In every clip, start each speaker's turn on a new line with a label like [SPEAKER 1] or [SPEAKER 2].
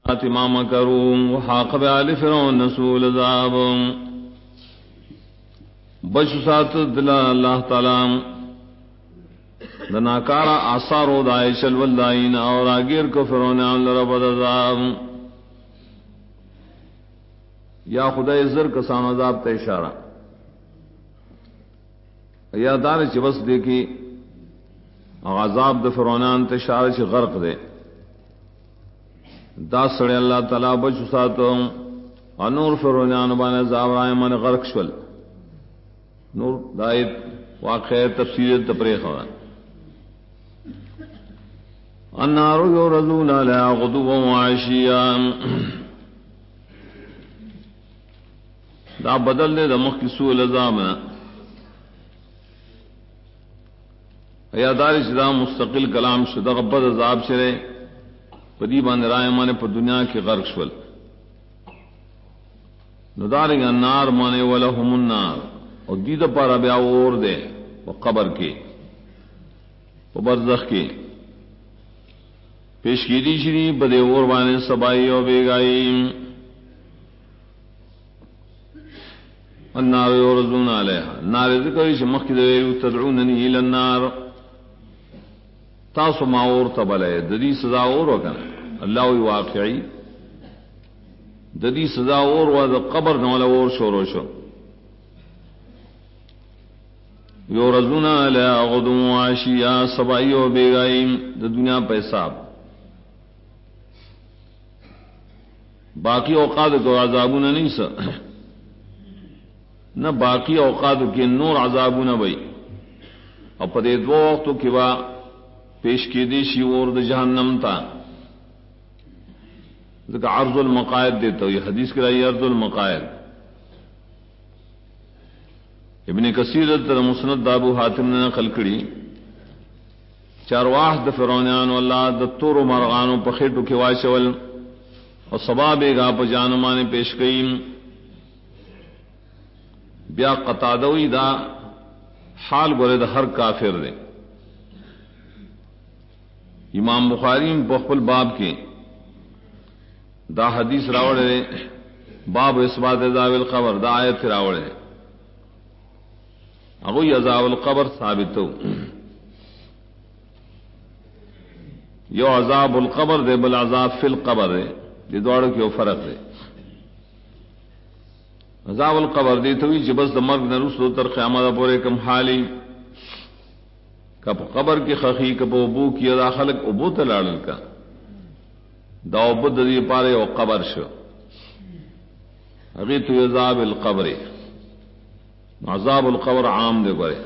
[SPEAKER 1] ما مكروا وحاق بآل فرعون سوء العذاب. بچ سات دل اللہ تعالی دناکارا آثارو دائشل والدائین اور آگیر کو فرعون لربد عذاب. یا خدای زر کسان عذاب تے اشارہ یا دار چ بس دیکھی عذاب د فرعونان تے اشارہ چ غرق دے دا سڑے اللہ تعالی بچ ساتو انور فرعونان بان عذاب رائے من غرق شول. نور دایت واقع تفسیر تفریح ہوا. النار يعرضون عليها غدوا وعشيا. دا بدل دے دمخ کی سوء العذاب یا دار شدہ مستقل کلام شدہ غبت عذاب شرے پدی باندھ رائے مانے پر دنیا کی غرق شول. ندارنگ النار مانے ولہم النار اور دید پارا بیا اور دے وہ قبر کے وہ برزخ کے پیش کی دی شری بدے اور بانے سبائی اور بیگائی. النار یعرضون علیہا نار ذکر شمخ کی دویرو تدعوننی الى النار تاسو ما اور تبلے ددی سزا اور وکنا اللہ واقعی ددی سزا اور و قبر نولا اور شورو شو. یعرضون علیہا غدوا وعشیا سبائی اور بیگائی د دنیا پہ حساب. باقی اوقات کو عذابوں نے نہیں سا نہ باقی اوقات کے نور عذابوں نہ بھئی اور پدے دو وقتوں کے بعد پیش کی دیشی اور جہنم تھا عرض المقائد دیتا ہوں. یہ حدیث کرائی عرض المقائد ابن کثیر در مسند ابو حاتم نے نقل کری چارواح د فرعونان واللہ د تور و مرغانو پخیٹو کے واشول اور سبا بیگا پا جانمانے پیش کئیم. بیا قطادوی دا حال گورے دا ہر کافر دے. امام بخاری بخبل باب کے دا حدیث راوڑے باب اثبات عذاب القبر دا آیت راوڑے اگوی عذاب القبر ثابتو. یو عذاب القبر دے بل عذاب فی القبر دے یہ دوڑوں کی وہ فرق ہے. عذاب القبر دی توی جبس د مرگ نہ رسو تر قیامت پورے کم حالی کب قبر کی خخی کب ابو کی ادا خلق ابو تلاڑل کا دا ابو دی پارے او قبر شو اگی تو عذاب القبر عذاب القبر عام دے گرے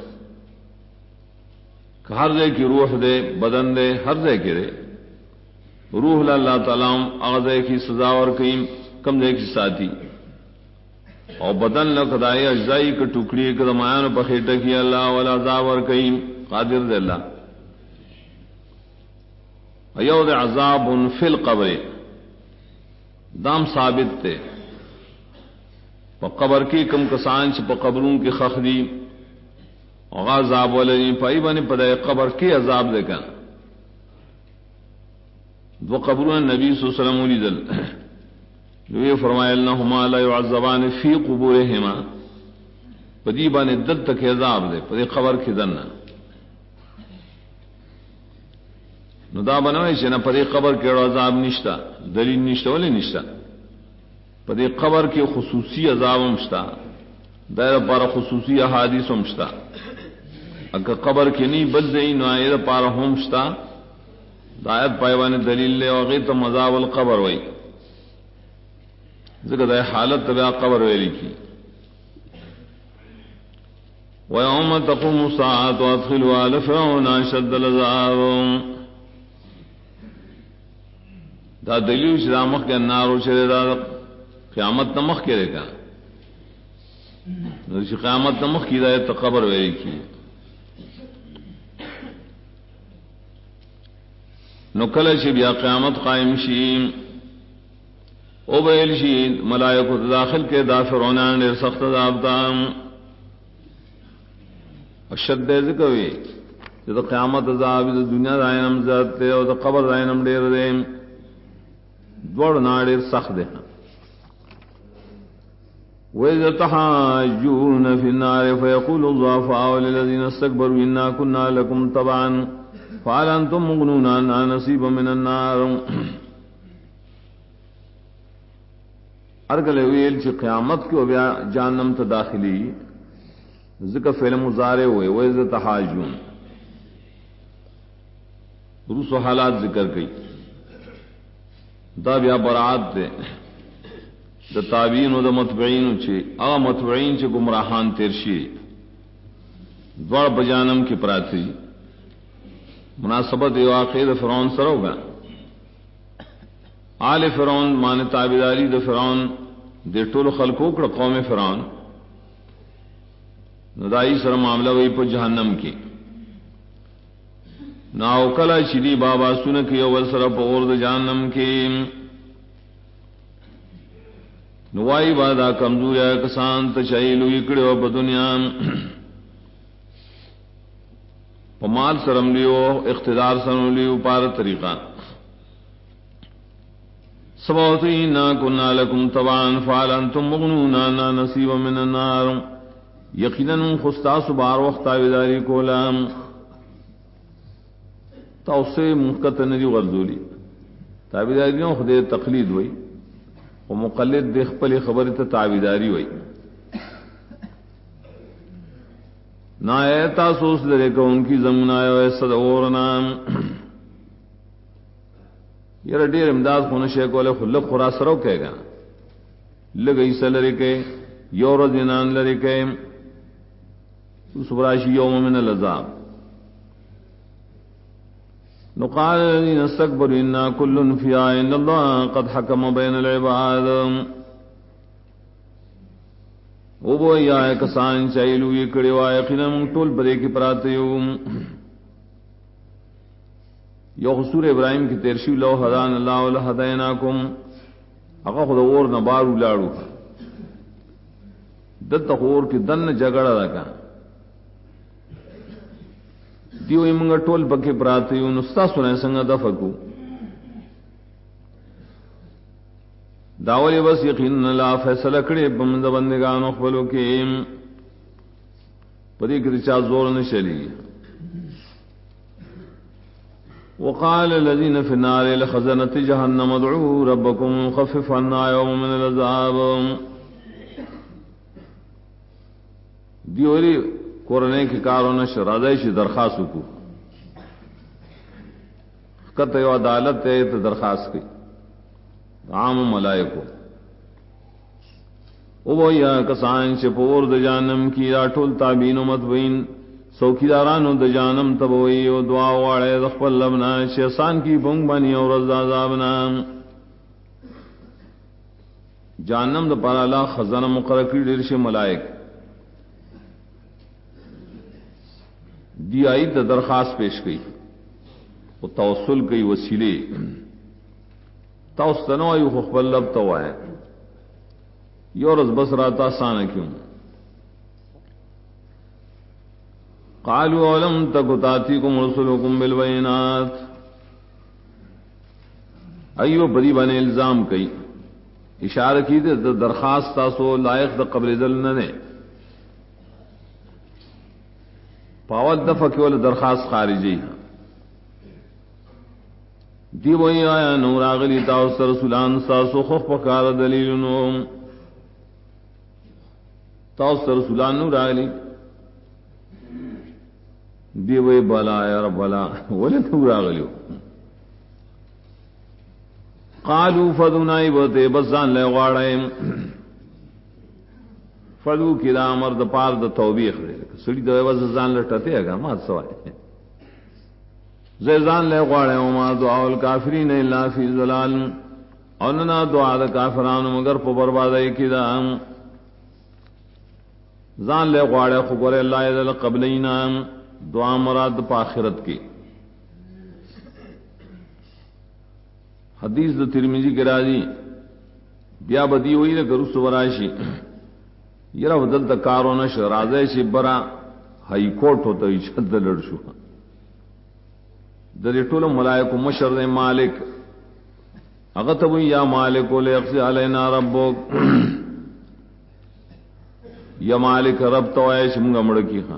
[SPEAKER 1] کہ ہر دے کی روح دے بدن دے ہر دے کے دے روح اللہ تعالیٰ اغذے کی سزا اور قیم کم دے کی ساتھی اور بدن لقدائی اجزائی کے ٹکڑی کے دمایان پخیٹا کی اللہ والا عذاب اور قیم قادر دے اللہ. ایود عذاب فی القبر دام ثابت تے پا قبر کی کم کسانچ پا قبروں کی خخدی اور عذاب والی پائی بانی پدائے قبر کی عذاب دے کن دو قبرون نبی صلی اللہ علیہ وسلم علی دل یہ فرمایا انہما لا يعذبان فی قبورہما پدی بانی دل تک عذاب دے پدی قبر کی دن نو دا بنوئی چھے نا پدی قبر کے عذاب نشتا دلیل نشتا ولی نشتا پدی قبر کی خصوصی عذاب مشتا دائر پارا خصوصی احادیث مشتا اگر قبر کی نہیں بل دئی نو آئیر پارا ہومشتا دایت پائیوانی دلیل لے وغیت مذاب القبر وئی ذکر دائے حالت تبیا قبر ویلی کی. وَيَوْمَ تَقُومُ السَّاعَةُ وَأَدْخِلُوا آلَ فِرْعَوْنَ أَشَدَّ الْعَذَابِ. دا دلیل شدا مخ کے نارو چرے دا قیامت نمخ کے رکا قیامت نمخ کی دایت قبر ویلی کی. نو کله چې بیا قیامت قائم شي او ویل شي ملائکه داخل کې دا فرعونان ډېر سخت عذاب دام اشد ذکر وی چې د قیامت عذاب د دنیا داینم ذات ته او د قبر داینم ډېر دی دوڑ ناڑیر سخت دے وَإِذَا تَحَاجُّونَ فِي النَّارِ فَيَقُولُ الضُّعَفَاءُ لِلَّذِينَ اسْتَكْبَرُوا إِنَّا كُنَّا لَكُمْ تَبَعًا فَهَلْ أَنْتُمْ مُغْنُونَ عَنَّا نَصِيبًا مِنَ النَّارِ ارگل ویل چی قیامت کی بیا جہنم تا داخلی ذکر فعل مضارع ہوئے وَإِذَا تَحَاجُّونَ روس و حالات ذکر کی دا بیا برات دے دا تابعین و دا متبعین چھے اغا متبعین چھے گمراہان تیرشی دوار بجانم کی پراتی مناسبت واقعی دا فرعون سر ہوگا آل فرعون مان تابعداری دا فرعون دے طول خلقوکڑ قوم فرعون ندائی سر معاملہ وی پا جہنم کی ناو کلا چلی بابا سنکی اول سر پا غرد جہنم کی نوائی بادا کمزور ہے کسان تشائلو اکڑے و پا دنیا پا مال سرم لیو اقتدار سرم لیو پار طریقہ سبوتینا کننا لکم طبعا فعلا انتم مغنونا نا نصیبا من النار یقینا خستاس بار وقت آویداری کولا توسے محکت نجی غرزولی تابیداریوں خدے تقلید ہوئی و مقلد دیکھ پلی خبر تا تابیداری ہوئی نا ایتا سوس لرے کہ ان کی زمین آئے ویسا دورنا یہ رڈیر امداد خون شیخ والے خلق خراس رو کہے گا لگئی سا لرے کہ یور دینان لرے کہ سبراشی یوم من العذاب نقال الذين استكبروا إنا كل فيها إن الله قد حكم بين العباد وہ وہ یا کسان چایلو یہ کڑے وائے قلم ٹول برے کی پراتیو یو حصور ابراہیم کی تیرشی لو حدان اللہ لہدیناکم اقا خود اور نبارو لاڑو دت خور کی دن جگڑا رکا دیو منگا ٹول پکے پراتیو نستا سنائے سنگا دفکو داولی بس یقین لا فیصلہ کڑے بمند بندگان اخبلو کے پدی کرچا زور نشلی وقال الذين في النار لخزنة جهنم ادعوا ربكم خفف عنا يوم من العذاب دیوری کورنے کی کاروں نے شرادیشی درخواست کو کہتے ہو عدالت ہے تو درخواست کی عام ملائکو او یا کسان چپور د جانم کی راٹول تابین و متبین سوکیدارانو د جانم تبوئی و دعا واڑے دخپل لبنا شیسان کی بنگ بانی اور رضازابنا جانم د پارا لا خزانہ مقرقی ڈرش ملائک دی آئی تا درخواست پیش کی و توسل کی وسیلے توستنو ایو خخبر لب تو آئے یورز بس راتا سانا کیوں قالوا ولم تک تاتیکم رسولکم بالبینات ایو بدی بانے الزام کئی اشارہ کی دے درخواست تاسو لائق دا قبل ذل ننے پاول دفع کیول درخواست خارجی دی وہی آیا نور آغلی تاوست رسولان ساسو خوف پکار دلیلنو تاوست رسولان نور آغلی دی وہی بلا یا رب بلا ولی نور آغلیو قالو فدنائی بتے بزان لے غاڑائیم فدو کی دا مرد پار دا توبیخ دے سڑی دا وزان لٹتے اگا مات سوائے زیزان لے غاڑے وما دعا الکافرین الا فی ظلال اننا دعا دا کافران مگر پا بربادائی کی دا زان لے غاڑے خبر اللہ دل قبلینا دعا مراد پا آخرت کی حدیث دا ترمیزی کرا دی بیا بدی ہوئی دا گرست ورائشی یرا بدل تا کارو نش رازے شی برا ہائی کورٹ ہوتا ہی شد لڑشو در ټول ملائکو مشر دے مالک اغتب یا مالک لیقضی علینا ربک یا مالک رب تو ایش منگا مڑکی خان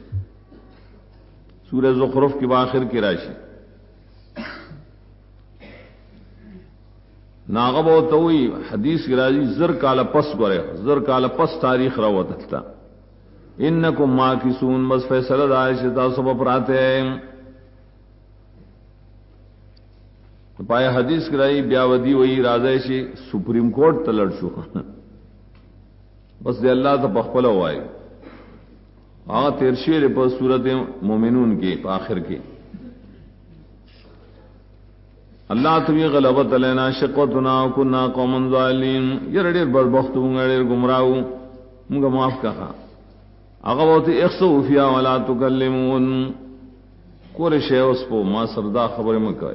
[SPEAKER 1] سورہ زخرف کی باخر کی راشی ناغب ہوتا ہوئی حدیث کی راضی زر کالا پس گورے زر کالا پس تاریخ رو تھا انکم ماکسون بس فیصلہ دائشتا سب پراتے ہیں پایا حدیث کی رائی بیاودی وہی راضی سپریم کورٹ تلڑ شو بس دے اللہ تا پخپلا ہوئے آغا تیرشیر پر صورت مومنون کے آخر کے اللہ تمہیں غلبت علینا شقوتنا کننا قوما ظالین یہ رڑیر بدبخت ہوں رڑیر گمراہو منگا معاف کہا آغا بہتی اخصو فیا ولا تکلمون کور شے اس پو ما سردا خبر مکوئے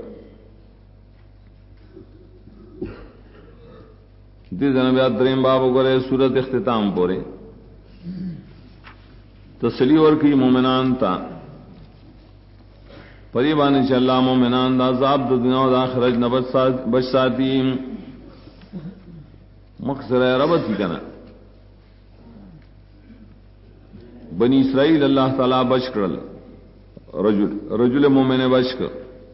[SPEAKER 1] دی جنبیات درین بابو کرے سورت اختتام پورے تسلی ورکی مومنان تا پریبانی چا اللہ مومنان دا عذاب دا دنیا و دا آخرت بچ ساتی مقصر ربط کی کنا بنی اسرائیل اللہ تعالی بچ کرل رجل مومن بچ کر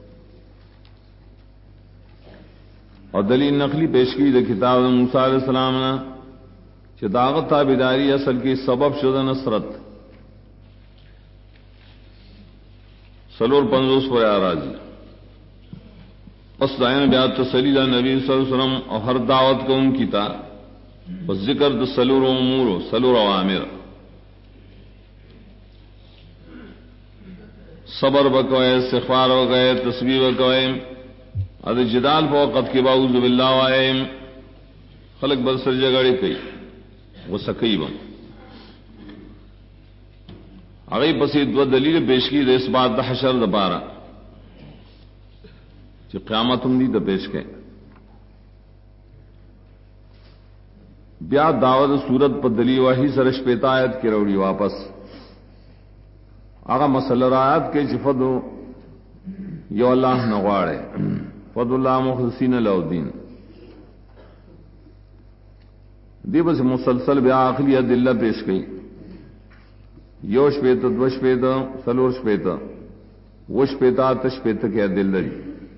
[SPEAKER 1] اور دلیل نقلی پیش کی دا کتاب موسیٰ علیہ السلام نا چا داغت تابداری اصل کی سبب شدہ نصرت سلور پنزوس پر آراجی اس دائن بیات تسلیل نبی صلی اللہ علیہ وسلم اور ہر دعوت کو ان کی تا بس ذکر دا سلور امور سلور عوامر صبر بکوئے استغفار بکوئے تسبیح بکوئے اد جدال پا وقت کے باعوذ باللہ وائے خلق برسر جگڑی کئی وہ سکی بم اگئی پسی دو دلیل پیش کی دے اس بات دا حشر دا پارا چی قیامت ہم دی دا پیش کے بیا دعوت صورت پر دلیل وحی سرش پیتا آیت کی روڑی واپس آگا مسئلہ رایت کے چی فدو یو اللہ نغوارے فضل اللہ مخلصین له الدین دی بس مسلسل بیا عقلی دلہ پیش گئی یوش پیتا دوش پیتا سلورش پیتا وش پیتا تش پیتا کیا دل دی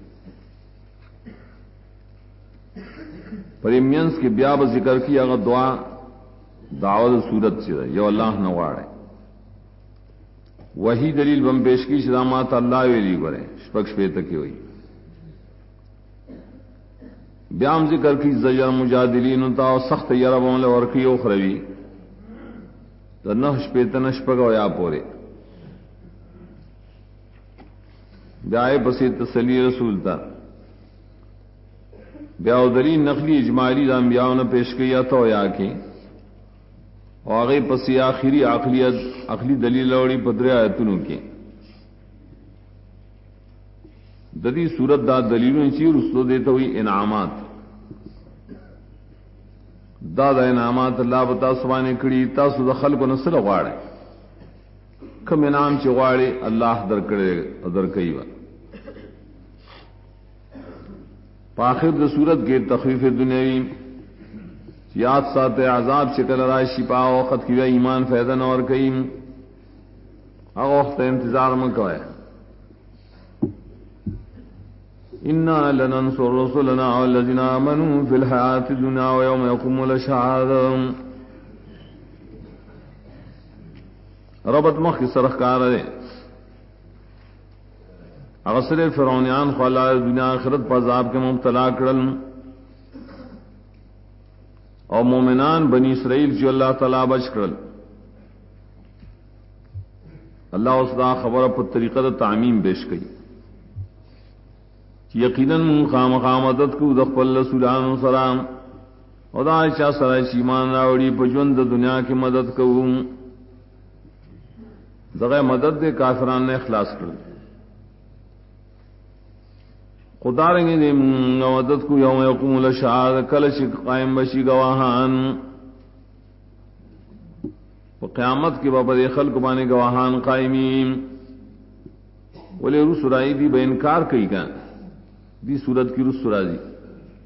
[SPEAKER 1] پریمینس کی بیا با ذکر کی اگر دعا دعوت صورت سے یو اللہ نواڑے وہی دلیل بم پیش کی شدامات اللہ ویلی کرے شپکش پیتا کی ہوئی بیام ذکر کی زجر مجادلین تا سخت یربون لورکی اخروی تا نحش پیتا نشپگا یا پورے بیائے پسی تسلی رسول تا بیاو دلیل نقلی اجمالی دا انبیاؤں نے پیش کیا تو یا کی اور آگئی پسی آخری عقلی دلیل لوڑی پدر آیتنوں کی ددی صورت دا دلیلوں چی رسلو دیتا ہوئی انعامات دا انعامات اللہ بتا سبانے کڑی تاسو دا خلق و نصر غاڑے کم انعام چی غاڑے اللہ در کڑے در کئی با پاخر دا صورت کے تخفیف دنیاوی یاد سات عذاب شکل رائے شپا وقت کی ایمان فیدن اور کئی وقت انتظار مکوئے انا لننصر رسلنا والذین آمنوا فی الحیات الدنیا ویوم یقوم الاشہاد ربط مخ کی سرخکار ہے اغسر فرعونیان خوالا دنیا آخرت پر عذاب کے مبتلا کرل اور مومنان بنی اسرائیل جو اللہ تعالی بچ کرل اللہ اس دا خبر پر طریقہ تعمیم پیش کی یقیناً خامخا مدد کو دخل رسولان و سلام اور دا چا سرائے ایمان راوڑی پجوند دنیا کی مدد کو دغه مدد دے کافران نے اخلاص کر خدا رنگی دے مدد کو یوم یقوم الاشہاد کلش قائم بشی گواہان قیامت کے بابا دے خلق بانے گواہان قائمین ولی رسول آئی دی بے انکار کئی گا دی صورت کی رسول راضی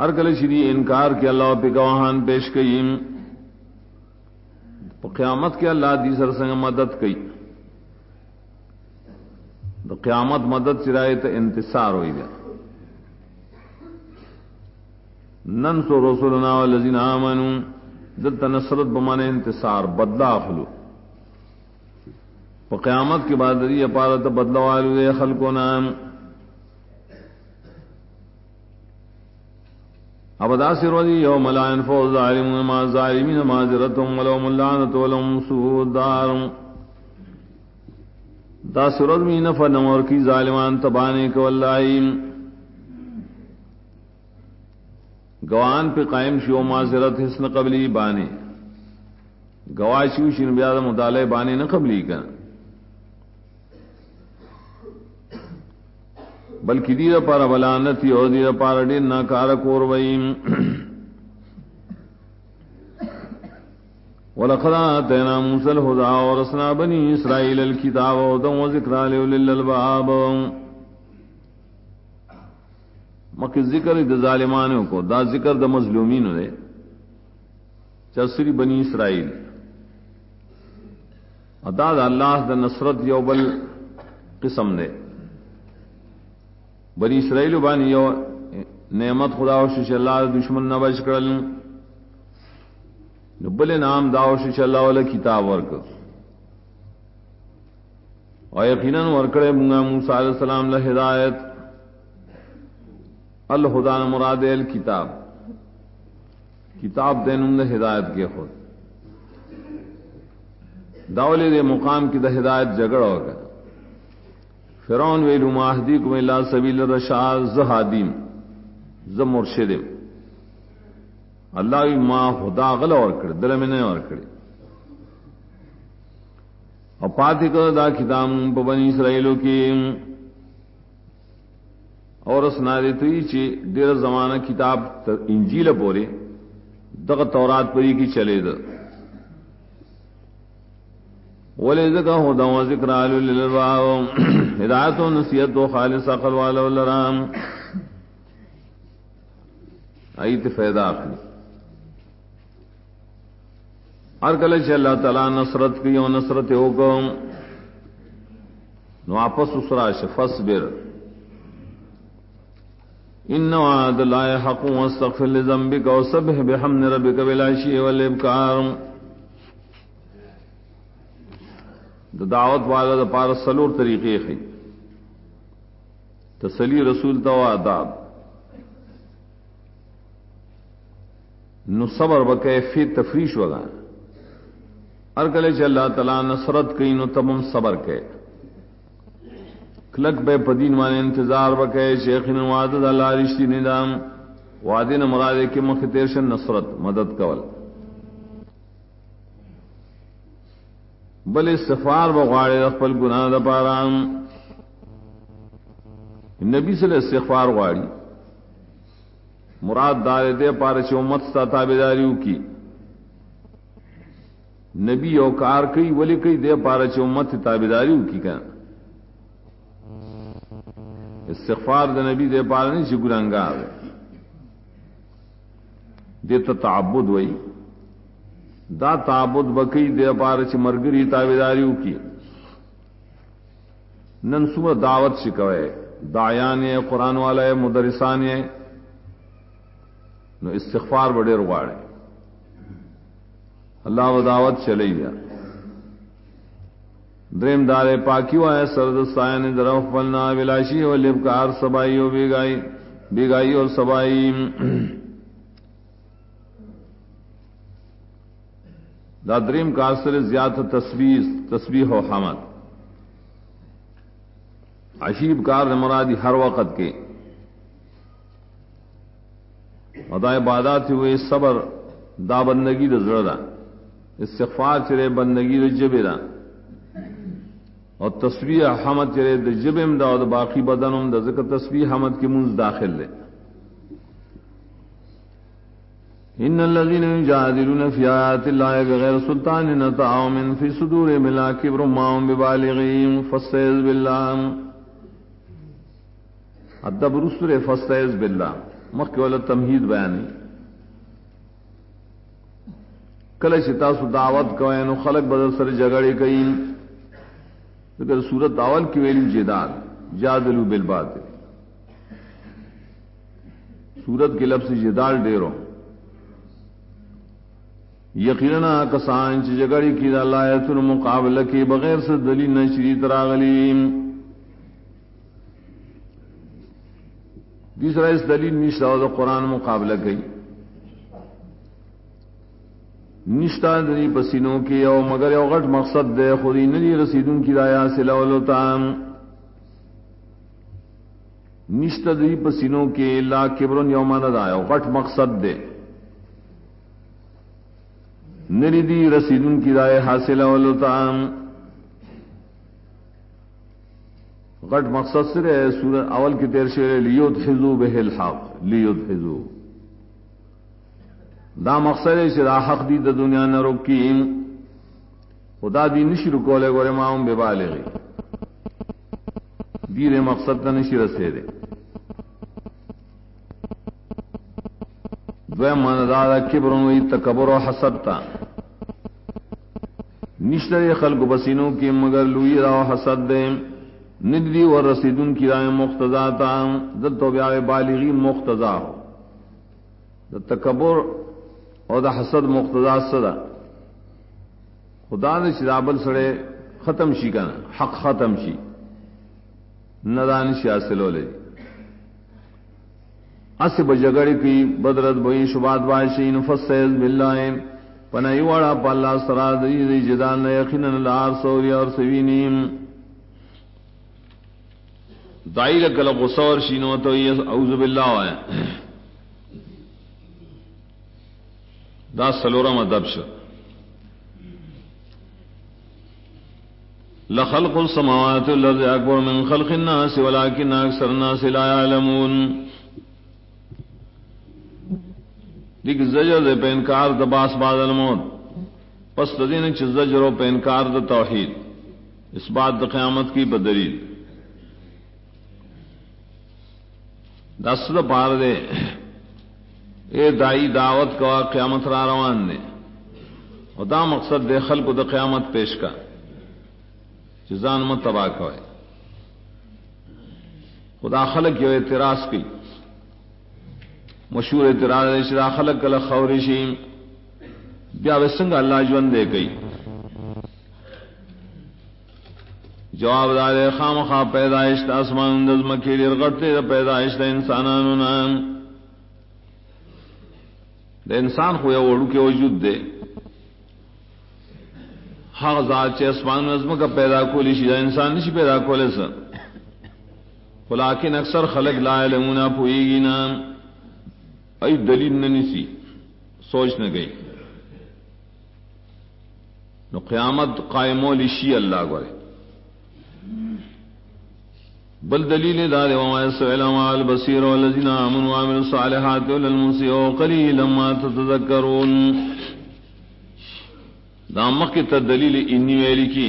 [SPEAKER 1] ارکل شری انکار کے اللہ پہ گواہان پیش کئیم قیامت کے اللہ دی سر سنگ مدد کئی تو قیامت مدد چرائے تو انتصار ہوئی گیا ننصر رسولنا والذین آمنوا دلتا نصرت بمانے انتصار بدلہ اخلو و قیامت کی بعد یہ پارت بدلہ والو دے خلقونا اب داسی روزی یوم لا ينفع الظالمون ما الظالمین معذرتهم ولهم اللعنة ولهم سوء الدار داسی روز میں نفع نمور کی ظالمان تبانے کو اللہ گوان پہ قائم شو معذرت حسن قبلی بانے گواہ شو شن بیاد مطالعہ بانے نہ قبلی کا بلکہ دیر پارا بلانتی اور دیر پارا دیر ناکار کوروئیم وَلَقَدْ آتَيْنَا مُوسَى الْهُدَىٰ وَأَوْرَثْنَا بَنِي إِسْرَائِيلَ الْكِتَابَ وَهُدًى وَذِكْرَىٰ لِأُولِي الْأَلْبَابِ مکہ ذکر دا ظالمانوں کو دا ذکر دا مظلومین دے چسری بنی اسرائیل ادا دا اللہ دا نصرت یوبل قسم دے بنی اسرائیل بانی یو نعمت خدا و شش اللہ دشمن نہ بچ کرل بل نام داو شش اللہ والا کتاب ورک اور یقیناً ورکڑے منگا موسیٰ علیہ السلام لہدایت الہدا مراد الکتاب کتاب دین ہدایت کے خود داولے دے مقام کی دا ہدایت جگڑ ہوگا فرعون ویلو ماہدیکم الا سبیل الرشاد زہادیم ز مرشدم اللہ وی ما خدا غل اور کڑ دل میں نہیں اور کڑی اور پاتی کو دا کتاب بنی اسرائیلوں کی اور اس نادی توی چی دیر زمانہ کتاب انجیل پوری دغ تورات پری کی چلے دا وَلِذَكَ هُدًى وَذِكْرَىٰ لِلْأَلْبَابِ ہدایت و نصیحت و خالص عقل والا لرام ایت فیضا اخلی ہر کلے چھ اللہ تعالیٰ نصرت کی و نصرت حکم نو آپس اسراش فاصبر ان وعد اللہ حق واستغفر لذنبک وسبح بحمد ربک بالعشی والابکار دعوت والا دا پار سلور طریقے خی تسلی رسول تو آداب نو صبر بکیفی تفریش وگا ارکلے چ اللہ تعالی نصرت کئی نو تمم صبر کے کلک بے پدین مانے انتظار بکے شیخ وعد اللہ رشتی نظام وعدین مرادے کے مختیرشن نصرت مدد کول بل استغفار بغاڑے اخپل گناہ دا پارام نبی صلی اللہ استغفار غاڑی مراد دار دے پارچ امت ستا تابداریو کی نبی او کار کئی ولی کئی دے پارچ امت تابداریو کی کا استغفار دا نبی دے پارا نہیں چی گناہگار دے تعبد وئی دا تعبد بکی دے پارا چی مرگری تابداریو کی ننسو دعوت شکوئے دعیان قرآن والے مدرسان نو استغفار بڑے رواڑے اللہ و دعوت چلی گیا درم دار پاکیو ہے سرد سائن درف پلنا ولاشی و لبکار سبائی و بیگائی اور سبائی دا دریم کاسر زیادہ تسبیح و حمد عشیب کار مرادی ہر وقت کے ادا عبادات ہوئے صبر دا بندگی دا زردہ استغفار چرے بندگی دا جبے اور تسبیح حمد چرے دا جبم دا اور باقی بدنم دا ذکر تسبیح حمد کی منز داخل لے ان الذين يجادلون في آيات الله بغير سلطان أتاهم من في صدورهم الكبر ما هم ببالغين فاستعذ بالله الدبر سورة فاستعذ بالله مخ ولا تمہید بیان کله چې تاسو دعوت کوئ نو خلق بدل سره جګړې کوي دغه صورت اول کې ویل جدال جادلوا بالباطل صورت کې لفظ جدال ډیرو یقینا کسان چې جګړې کوي د الله آیاتونو مقابله کې بغیر څه دلیل نشری تراغلی دوسرا اس دلیل نشته او د قران مقابله کوي نشتا دنی پسینوں کی او مگر یو غټ مقصد دے خودی ندی رسیدون کی رایا سلولو تام نشتا دنی پسینوں کی لا کبرن یومان دا یو غټ مقصد دے ندی رسیدون کی رایا حاصل اولو تام غټ مقصد سرے سورہ اول کی تیر شعر لیدحضو بہ الحق لیدحضو دا مقصد ہے کہ حق دی د دنیا نہ روکی خدا دی نشی رکولے گورے ماؤں بے بالغی دیر مقصد تا نشی رسے دے دوے من دا کبروں وی تکبر و حسد تا نشتر خلق بسینوں کی مگر لوی را و حسد دے ندی و رسیدن کی رائے مقتضا تا دل تو بیاوے بالغی مقتضا ہو دا تکبر او دا حسد مقتضا صدا خدا نے شرابل سڑے ختم شی کنا حق ختم شی ندان شی حاصلو لے اسب جگڑی کی بدرت بوئی شبات باشین فسیز باللہ پنائی وڑا پا اللہ سرا دی جدان یقینا لار سوری اور سوینیم دائی لکل غصور شینو تو یہ اعوذ باللہ ہے دا سلورم ادب شو لخلق السماوات والارض اکبر من خلق الناس ولكن اکثر الناس لا يعلمون دیکھ زجر دے پہ انکار دا باس بعد الموت پس دین چھ زجر پہ انکار دا توحید اس بات دا قیامت کی بدلیل دا صدا پار دے اے دائی دعوت کا قیامت را روان دے اور دا مقصد دے خلق دا قیامت پیش کا جزان مت تباہ کوئے خدا خلق یو اعتراض کی مشہور اعتراض ہے شدا خلق کل خورشیم بیا وسنگ اللہ جون دے گئی جواب دار خام خواہ پیدائش دا اسمان دزم کی رغٹتے دا پیدائش دا انسانانو نام دا انسان خو یو وړو کې وجود دے هغه ذات چې اسمان نظم کا پیدا کولی شي دا انسان نشي پیدا کولای سر ولیکن اکثر خلق لا علمون پوئیگی نا ای دلیل ننسی سوچ نہ گئی نو قیامت قائمو لشی اللہ گوئے بل دلیل دار وما يسأل مع البصير والذين آمنوا وعملوا الصالحات وللمسيء قليلا ما تتذكرون دا مکی تدلیل انی ویلی کی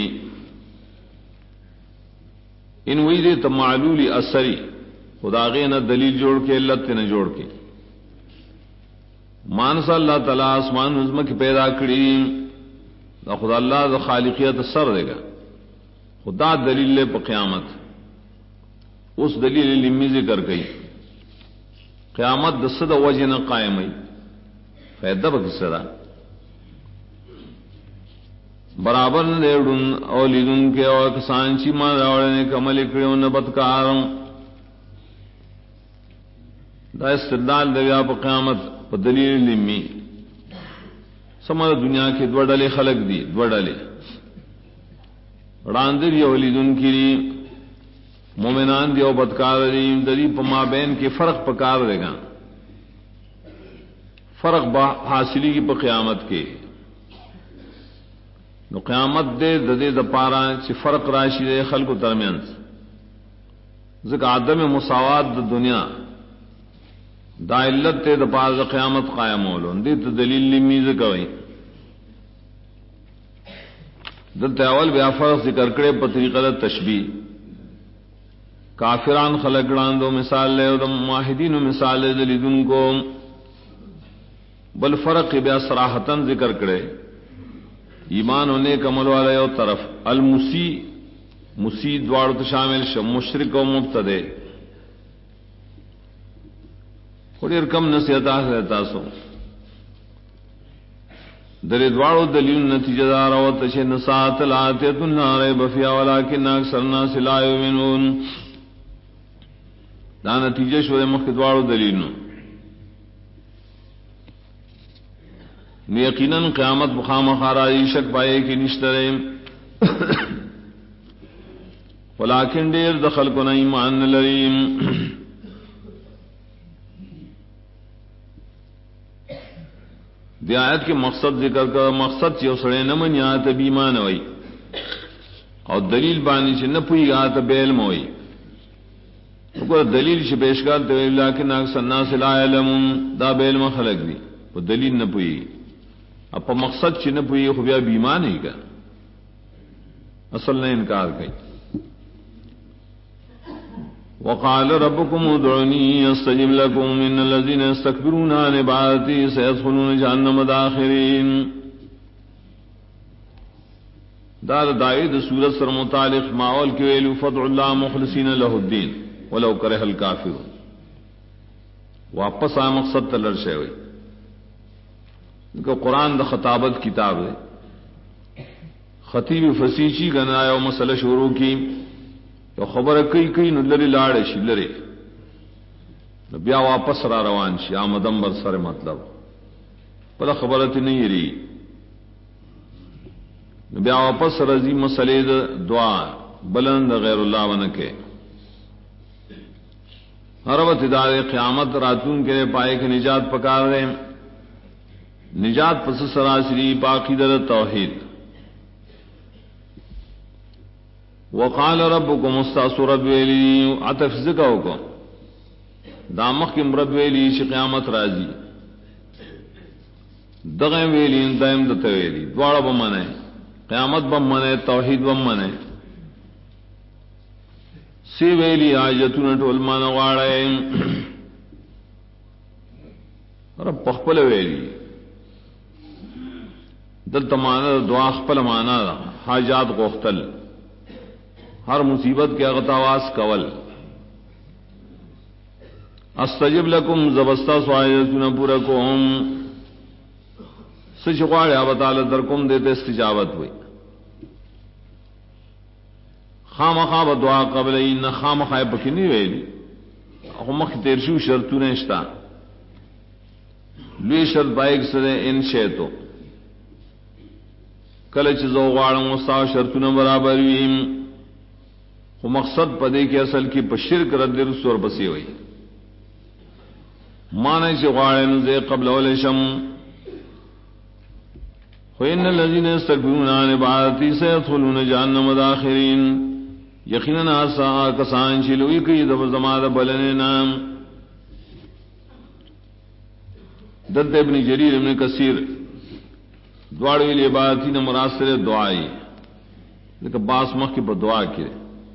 [SPEAKER 1] ان ویدے تمعلولی اثری خدا غینا دلیل جوڑ کے اللہ تینا جوڑ کے مانسا اللہ تعالی آسمان نظم کی پیدا کری دا خدا اللہ دا خالقیت سر دے گا خدا دلیل لے پا قیامت اس دلیل لمی ذکر گئی قیامت دسد وجہ نہ قائم ہوئی فائدہ بکسرا برابر نہ دیڑن اولیدن کے اور کسان چی مان راوڑنے کمل کڑیوں نہ بدکاروں دا استدلال دیا پا قیامت پا دلیل لمی سمجھ دنیا کی دو ڈلے خلق دی دو ڈلے راندر یا اولیدن کی مومنان دی او بدکار دی دری پا مابین کے فرق پکار دے گا فرق با حاصلی کی پا قیامت کے نو قیامت دے ددے دپارا چی فرق راشی دے خلق و درمیان ذکر عدم مساوات دا دنیا دا علت تے دپارا دا قیامت قائم ہولون دے تا دلیل لمی ذکر ہوئی دلتا اول بیا فرق ذکر کرے پا طریقہ دا تشبیح کافران خلق لاندو مثال لے او د موحدین مثال لے دلیدن کو بل فرق بیا صراحتن ذکر کرے ایمان و نیک عمل والے او طرف مسیح دوارت شامل شو مشرک و مبتدع خودیر کم نصیحت آخرتا سو در دوارو دلیل نتیجہ دار و تشن ساعت الاتیت النار بفیا ولیکن اکثر الناس لا یؤمنون دا نتیجہ شو مخدوارو دلیل یقیناً قیامت مخام خارائی شک پائے کی نشترے ولیکن دیر دخل کو نہیں مان لریم دی آیت کے مقصد ذکر کر مقصد چی اسڑے نمن یاد بیمان ہوئی اور دلیل بانی چی نپوئی آت بیلم ہوئی دلیل چی پیشکال تو لیکن اکثر الناس لا علمون دا بیلم خلق دی وہ دلیل نپوئی اب مقصد چی نپوئی خوبیا بیمان ہی کا اصل نے انکار کی وقال ربكم ادعوني استجب لكم ان الذين يستكبرون عن عبادتي سيدخلون جهنم داخرين دار دائد سورت سر متعلق ماول کے ویلو فدع اللہ مخلصین له الدین ولو کرہ الکافرون واپس آ مقصد تلر شے ہوئی کہ قرآن دا خطابت کتاب ہے خطیب فسیچی گنایا و مسئلہ شروع کی تو خبر کئی نو لری لاڑے شی لری بیا واپس را روان شی آمدم بر سر مطلب پلا خبرت نہیں رہی بیا واپس رضی مسئلے دعا بلند غیر اللہ ونکے حربت ادارے قیامت راتون کے پائے کہ نجات پکار رہے نجات پس سراسری باقی در توحید وقال ربكم استاسو رب ویلی عطف ذکاو کو دامخ کم رب ویلی چی قیامت رازی دغم ویلی دائم دتا ویلی دوارا بمانے قیامت بمانے توحید بمانے سی ویلی آجتون ٹولمان غاڑے رب پخپل ویلی دلتا مانا دعا خپل مانا حاجات غختل ہر مصیبت کے اغتاواز کول استجب لکم زبستا سوائدتنا پورکم سچ غاڑے آبتال درکم دیتے استجابت ہوئی خام خواب دعا قبل این خام خواب پکنی ویلی اخمخ تیرشو شرطو نشتا لوی شرط بائک سرے ان شیطو کلچ زو غاڑم وستا شرطو برابر ویم وہ مقصد پدے کے اصل کی بشرک رد رسور بسی ہوئی مانے سے غاڑن زے قبل ولشم وَإِنَّ الَّذِينَ يَسْتَكْبِرُونَ عَنْ عِبَادَتِي سَيَدْخُلُونَ جَهَنَّمَ دَاخِرِينَ یقیناً آسا کسان چلوئی کی دب زماد بلنے نام دلت ابن جریر ابن کثیر دوڑوی لعبادتی نے مراسل دعائی لیکن باس مخ کی پر دعا کرے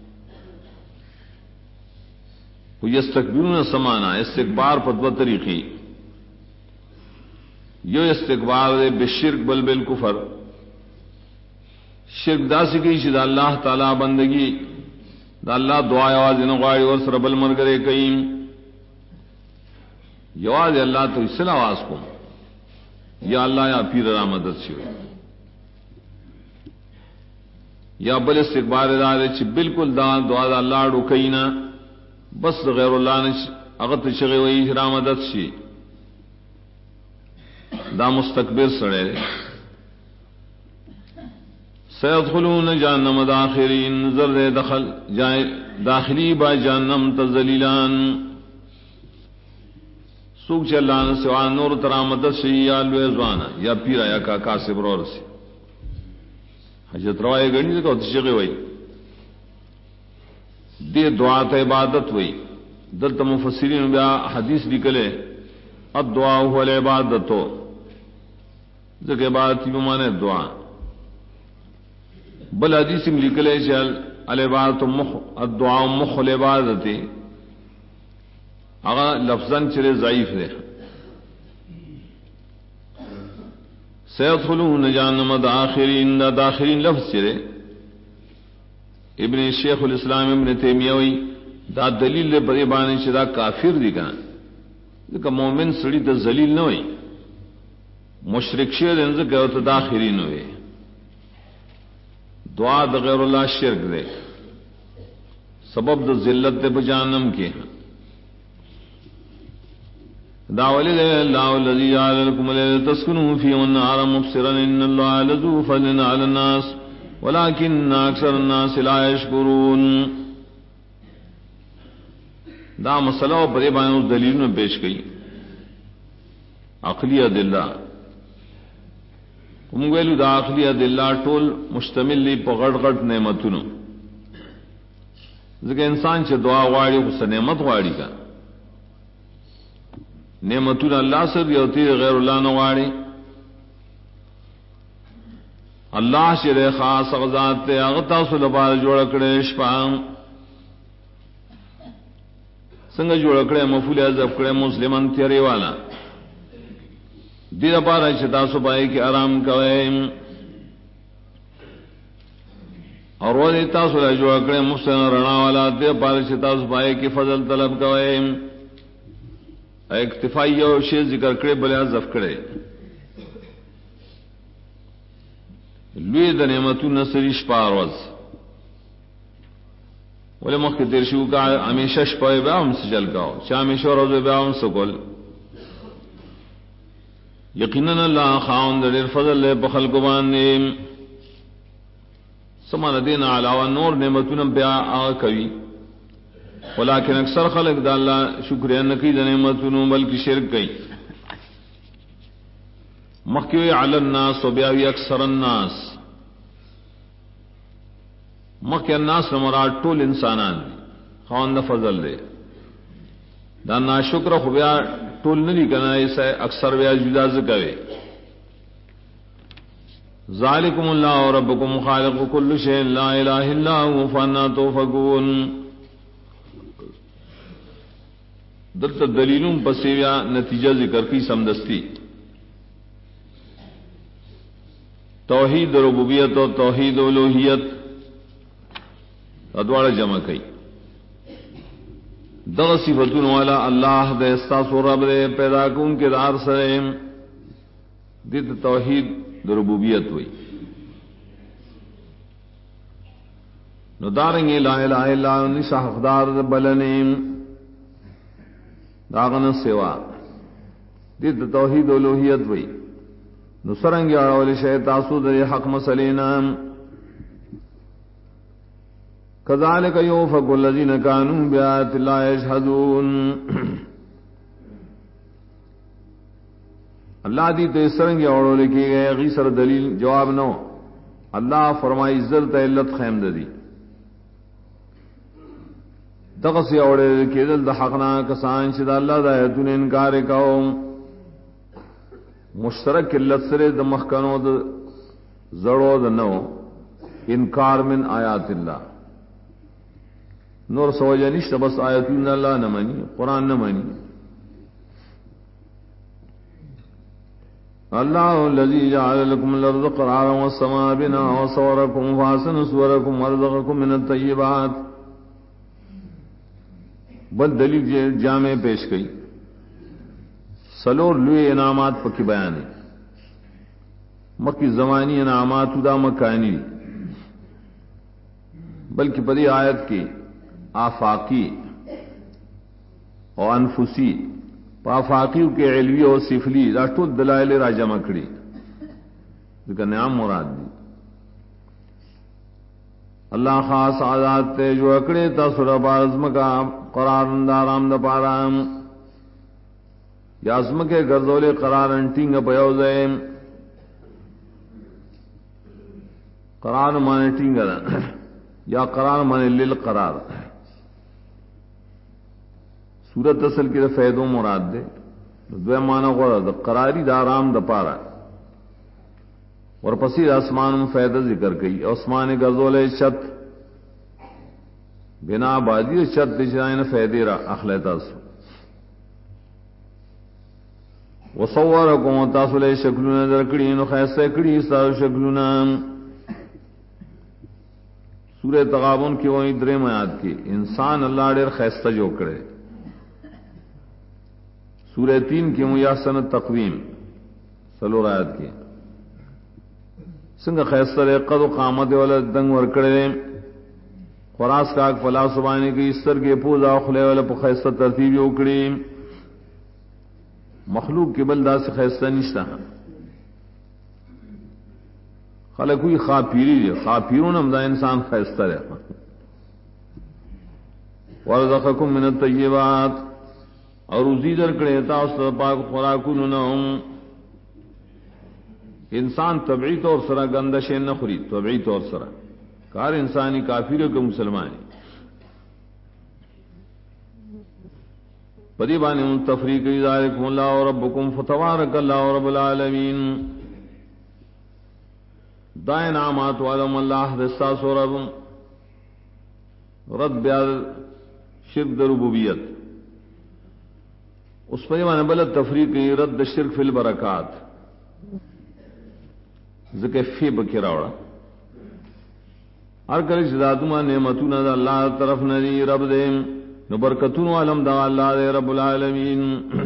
[SPEAKER 1] وہ یستکبرون سمانا استکبار پر دو طریقی یو استکبار دے بشرک بل بالکفر شرک دا سکی چی دا اللہ تعالی بندگی دا اللہ دعا یواز انغاڑی ورس رب المرگرے کئیم یواز اللہ تو اسل آواز کو یا اللہ یا پیر را مدد سے یا بل استکبار دا دے چی بالکل دا دعا دا اللہ ڈو کئینا بس غیر اللہ نے اغت شغی وی را مدد سی دا مستکبر سڑے سیدخلون جہنم داخرین زرد دخل داخلی با جہنم تزلیلان سوک چے اللہ نے سوان نور ترامدت سی یا لویزوانا یا پیرا یا کاکا سے برور سی حجت روائے گھنی سے کہو تشغی ہوئی دی دعا تا عبادت ہوئی دلتا مفسرین بیا حدیث لکلے الدعا هو العبادتو ذکر عبادتی بمانے دعا بل حدیث میں لکلے چل العبادت الدعاء مخ العبادت اگر لفظاً چرے ضعیف دے سيدخلون جہنم داخرین دا داخرین لفظ چرے ابن شیخ الاسلام ابن تیمیہ وی دا دلیل دے بڑے بانے چدا کافر دی کہاں کہ مومن سڑی دا ذلیل نہ ہوئی مشرک شیر انزا کہ وہ داخرین ہوئے دعا دا غیر اللہ شرک دے سبب دا ذلت دے بجانم کے داولی دے اللہ الذی جعل لکم اللیل تسکنوا فیہ والنہار مبصرا ان اللہ لذو فضل علی الناس ولكن اکثر الناس لا یشکرون دا مسئلہ و بڑے بائن اس دلیل میں پیش گئی عقلی ادلہ ویلو دا عقلی ادلہ ٹول مشتمل لی پا غٹ غٹ نعمتونو ذکر انسان چھ دعا غاڑی خس نعمت غاڑی کا نعمتون اللہ سر یوتی غیر اللہ نغاڑی اللہ شرے خاص اغذات تے اغتا سلبار جوڑکڑے شپاہم سنگ جوڑکڑے مفول عزب کڑے مسلمان تیرے والا دیر پارا چتا سبائی کے آرام کوئے اور وہ دیتا سلح جوڑکڑے مسلمان رنا والا دیر پارا چتا سبائی کی فضل طلب کوئے اکتفائی اور شیئر ذکر کرے بلے عزف کرے لوی دا نعمتو نصری شپاروز ولی مخی ترشیو کا ہمیشہ شپاوی بیاوم سجل کاؤ چاہ ہمیشہ روزو بیاوم سکل یقیناً اللہ خاون در فضل لے بخل کو باندے سمان دین علاوہ نور نعمتو بیا آغا کوي ولیکن اکثر خلق دا اللہ شکریہ نکی دا نعمتو بلکہ شرک کئی مخیوی علی الناس و بیاوی اکثر الناس مخی الناس نمراد طول انسانان خواند فضل دے دا ناشکر خو بیا طول نلی کنا ایسا اکثر بیا جدا ذکرے ذالکم اللہ ربکم خالق کل شیء لا الہ الا هو فانا توفقون دلتا دلیلوں پسیویا نتیجہ ذکر کی سمدستی توحید ربوبیت و توحید الوہیت ادوار جمع کئی دغ صفتون والا اللہ دے استاس و رب دے پیدا کون کے دار سرے دیت توحید ربوبیت ہوئی نو دارنگی لا الہ الا نسا حقدار بلنیم داغن سوا دیت توحید الوہیت ہوئی نو سرنگی اڑولی شیطاسو در حق مسلینا کذالک یوفق الذین کانوا بآیات اللہ یجحدون اللہ دی تو سرنگی اڑولی کی گئے غیسر دلیل جواب نو اللہ فرمائی زرت علت خیم دی دغسی اوڑے کی دل دا حقنا کسان شد اللہ دا ایتون انکار کاؤ مشترک علت سرے دا مخکنو دا زڑو دا نو انکار من آیات اللہ نور سوجہ نشتا بس آیتون اللہ نمانی قرآن نمانی اللہ الذی جعل لکم الارض قرارا والسماء بناء وصورکم فاحسن صورکم ورزقکم من الطیبات بل دلیل جامع پیش گئی سلور لوی انعامات پکی بیانی مکی زمانی انعامات دا مکانی بلکہ پدی آیت کی آفاقی اور انفسی پافاقیو کے علوی اور سفلی راٹو دلائل راجہ مکڑی ذکر نعام مراد دی اللہ خاص آزاد تے جو اکڑے تا سورہ بارزم کا قرار دارام دا پارام یا ازم کے گرزولے قرار انٹینگ پیوزے قرار مانے ٹینگ یا قرار مانے للقرار سورت اصل کی فیدوں مراد دے دو مانا غرد قراری دا آرام دا پارا اور پسی آسمان فیدہ ذکر کئی آسمان گزول چھت بنا آبادی چت دجائن فیدی را اخلیتاس وصورکم تاسو له شکلونه درکړي نو خاصه کړي تاسو شکلونه. سورہ تغابن کی وہی دریم آیات کی انسان اللہ ډېر خاصه جوړ کړي. سورہ 3 کی محسن تقویم سلور آیات کی څنګه خاصه قد قامت ول دنګ ور کړي خراس کا فلا سبحانه کی سترګې پوزا خله ول په خاصه ترتیب یو کړي. مخلوق کے بل دا سے خیستہ نشتا خلق کوئی خاپیری ہے خاپیرون ہم دا انسان خیستہ رہا. ورزقکم من الطیبات اور روزی در کرے تا اس پاک خوراکونہم. انسان طبعی طور سرا گندشیں نہ خوری طبعی طور سرا کار انسانی کافر کے مسلمانی پدی بانی تفریق ذالکم اللہ ربکم فتبارک اللہ رب العالمین. دائن عامات وعلم اللہ دستا سورب رد بیاد شرک در ربوبیت اس پدی بانی بلد تفریق رد شرک فی البرکات ذکر فی بکی راوڑا ہر کلک جداتما نعمتون دا اللہ طرف ندی رب دیم نو برکتون علم دا اللہ دے رب العالمین.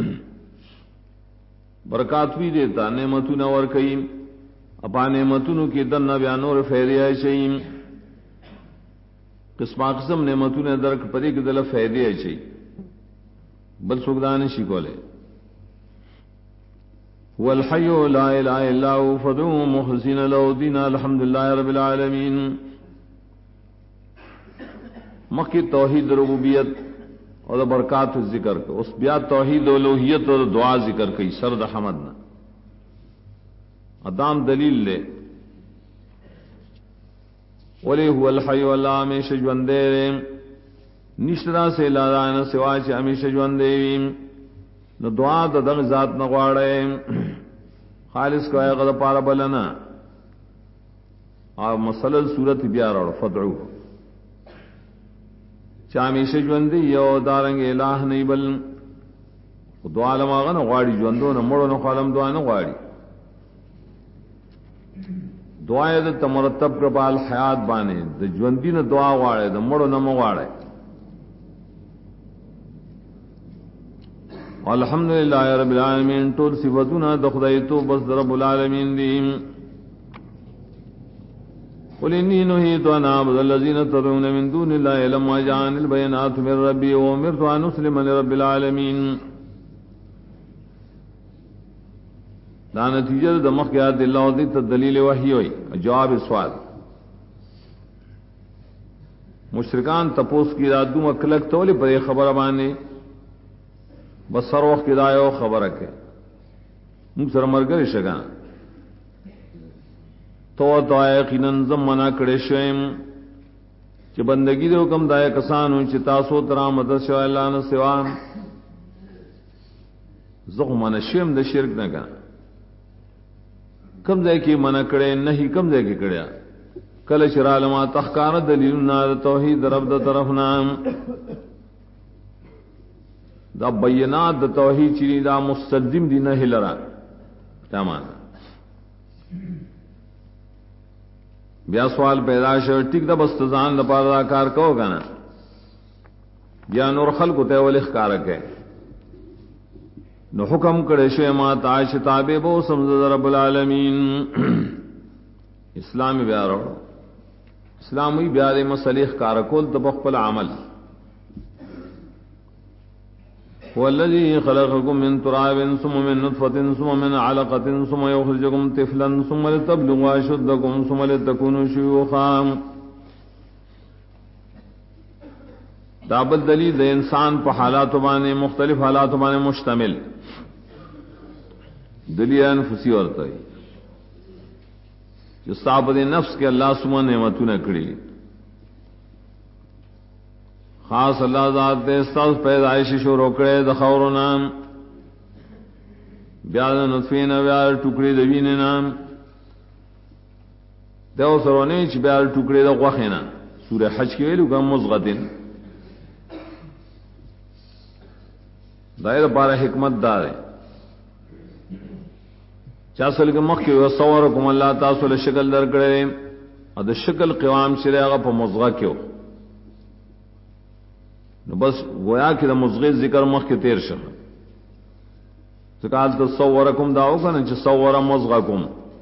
[SPEAKER 1] برکات بھی دیتا نعمتون اور کئی اپا نعمتون کی دن بیانور فیدیہ چاہیم قسم قسم نعمتون درک پدی کی دل فیدیہ چاہی بل سکدان شکولے. هو الحی لا الہ الا هو فدعوه مخلصین له الدین الحمدللہ رب العالمین. مکی توحید ربوبیت اور برکات ذکر کو اس بیا توحید الوہیت اور دعا ذکر کی سرد حمد نہ ادام دلیل لے ولی هو الحی واللہ ہمیشہ ژوندے نشرا سے لا نہ سوا چ ہمیشہ ژوندے نو دعا د دغ ذات نہ غواړے خالص کو غد پار بلنا اور مسلل صورت بیا اور فدعو چامی سے جوندی یو دارنگ الہ نہیں بل دعا لما غن غواړي ژوندو نه مړو نه خالم دعا نه غواړي. دعا د تمرتب کبال حیات باندې د ژوندۍ نه دعا غواړي د مړو نه مغواړي. الحمدللہ رب العالمین ټول صفاتونه د خدای تو بس رب العالمین دي. قل إني نهيت أن أعبد الذين تدعون من دون الله لما جاءني البينات من ربي وأمرت أن أسلم لرب العالمين. دا نتیجہ د مخیات اللہ دی دلیل وحی ہوئی. جواب سوال مشرکان تپوس کی راتوں مکلک تولی پر خبر بانے بس سر وقت کی دایو خبر کے منگ سر مرگر شگان تو یقیناً زم منا کړي شوم چې بندگی دې حکم دای کسانو چې تاسو ترا مدد شو الله نه سوا زغ منا شوم د شرک نه کا کم ځای کې منا کړي نه کم ځای کې کړیا کله چې را لما تخکار دلیل نه توحید رب د طرف نام دا بینات د توحید چې دا مستلزم دي نه لرا تمام. بیا سوال پیدا شو ٹک دا بستزان لپاره کار کو غنا بیا نور خلق ته ول اخکار کے نو حکم کړي شوی ما تاش تابع بو سمز رب العالمین. اسلام بیا ورو اسلامی بیا د مصالح کار کول د خپل عمل. هو الذي خلقكم من تراب ثم من نطفة ثم من علقة ثم يخرجكم طفلا ثم لتبلغوا أشدكم ثم لتكونوا شيوخا. دابل دلیل د انسان په حالات باندې مختلف حالات باندې مشتمل دلیل انفسی ورته جو صاحب د نفس کے اللہ سبحانہ نعمتونه کړی خاص اللہ ذات دے استاذ پیدائش شروع کرے د خور نام بیا د نطفین بیا ټوکړي د وینې نام دا سرونه چې بیا ټوکړي د غوښینا سورہ حج کې ویلو کوم مزغتن دائر بارہ حکمت دار ہے چاسل کے مخ کے صورکم اللہ تعالی شکل در کرے اور دا شکل قوام شریعہ پا مضغہ کیو بس گویا کہ دا مضغی ذکر مخ کے تیر شخ سکال تصورکم داو کا نا صور مضغکم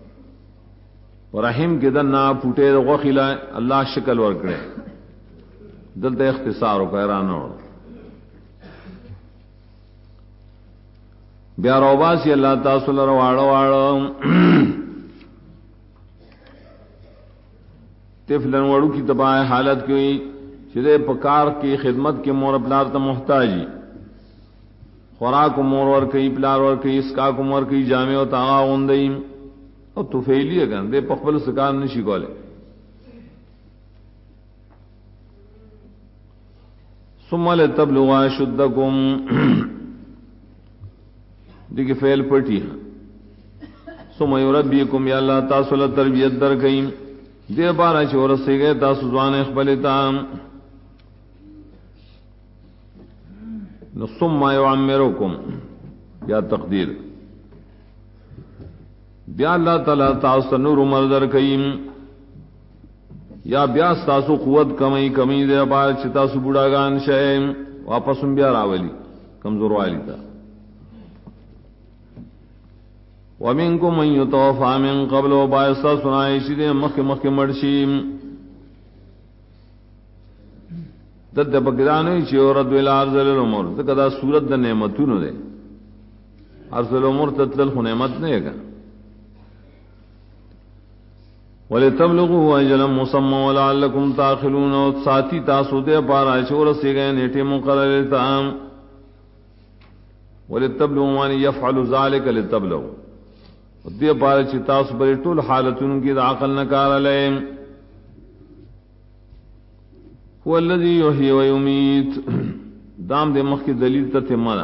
[SPEAKER 1] رحم کے دن نا پھوٹے غخلا اللہ شکل ورکڑے دلتا اختصار ہو کہرانو بیا روباسی اللہ تعالی رواڑو واڑو طفلن وڑو کی تباہ حالت کی ہوئی چدے پکار کی خدمت کے مور پلار تا محتاجی خوراک مور ور کئی پلار ور کئی اسکا کو مور کئی جامع و تاغا غندیم او توفیلی ہے گن دے پخبل سکار نشی کولے ثم لتبلغوا اشدکم دیکھ فعل پٹی ہے ثم یربیکم یا اللہ تعالی تربیت در گئی دے بارہ چور سے گئے تاسو ځوان اخبلتا ثم یعمرکم یا تقدیر بیا اللہ تعالی تاسو نور عمر در گئی یا بیا تاسو قوت کمی دے بار چ تاسو بوڑاگان شے واپس بیا راولی کمزور والی تا ومنکم من یتوفى من قبل وبایستا سنائی شدے مخ مرشیم دد بگرانوی چی ورد ویلا ارزل الامور دکدا صورت دا نعمتونو دے ارزل الامور تتلل خو نعمت نہیں گا وَلِتَبْلُغُوا أَجَلًا مُّسَمًّى وَلَعَلَّكُمْ تَعْقِلُونَ ساتھی تاسو دے پارا چور سے گئے نیٹے مقرر تا وَلِتَبْلُغُوا مَنْ يَفْعَلُ ذَلِكَ لِتَبْلُغُوا دے پارا چی تاسو بری طول حالتون کی دا عقل نکار لئے هو الذي يحيي ويميت دام دے مخ کی دلیل تتمنا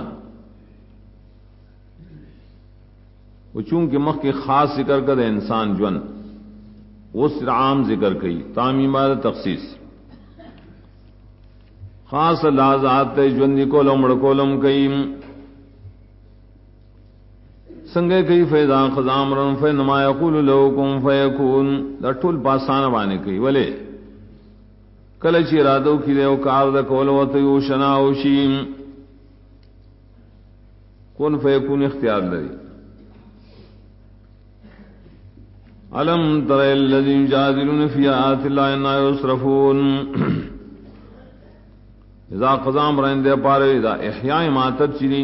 [SPEAKER 1] وہ چونکہ مخ کی خاص ذکر کر انسان جون وہ صرف عام ذکر کئی تعمیمات تخصیص خاص لازات جوندی کولم رکولم کئی سنگے کئی فیضا خزامرن فینما یقول لو کن فیکون دا ٹول پاسان بانے کئی ولے کلچی ارادو کی دے کار دا کولو تیو شناو شیم کن فیکون اختیار لری علم تر الذی یجادلون فی آیات اللہ انا یصرفون اذا قضام رہندے پارے دا احیاء ماتت چلی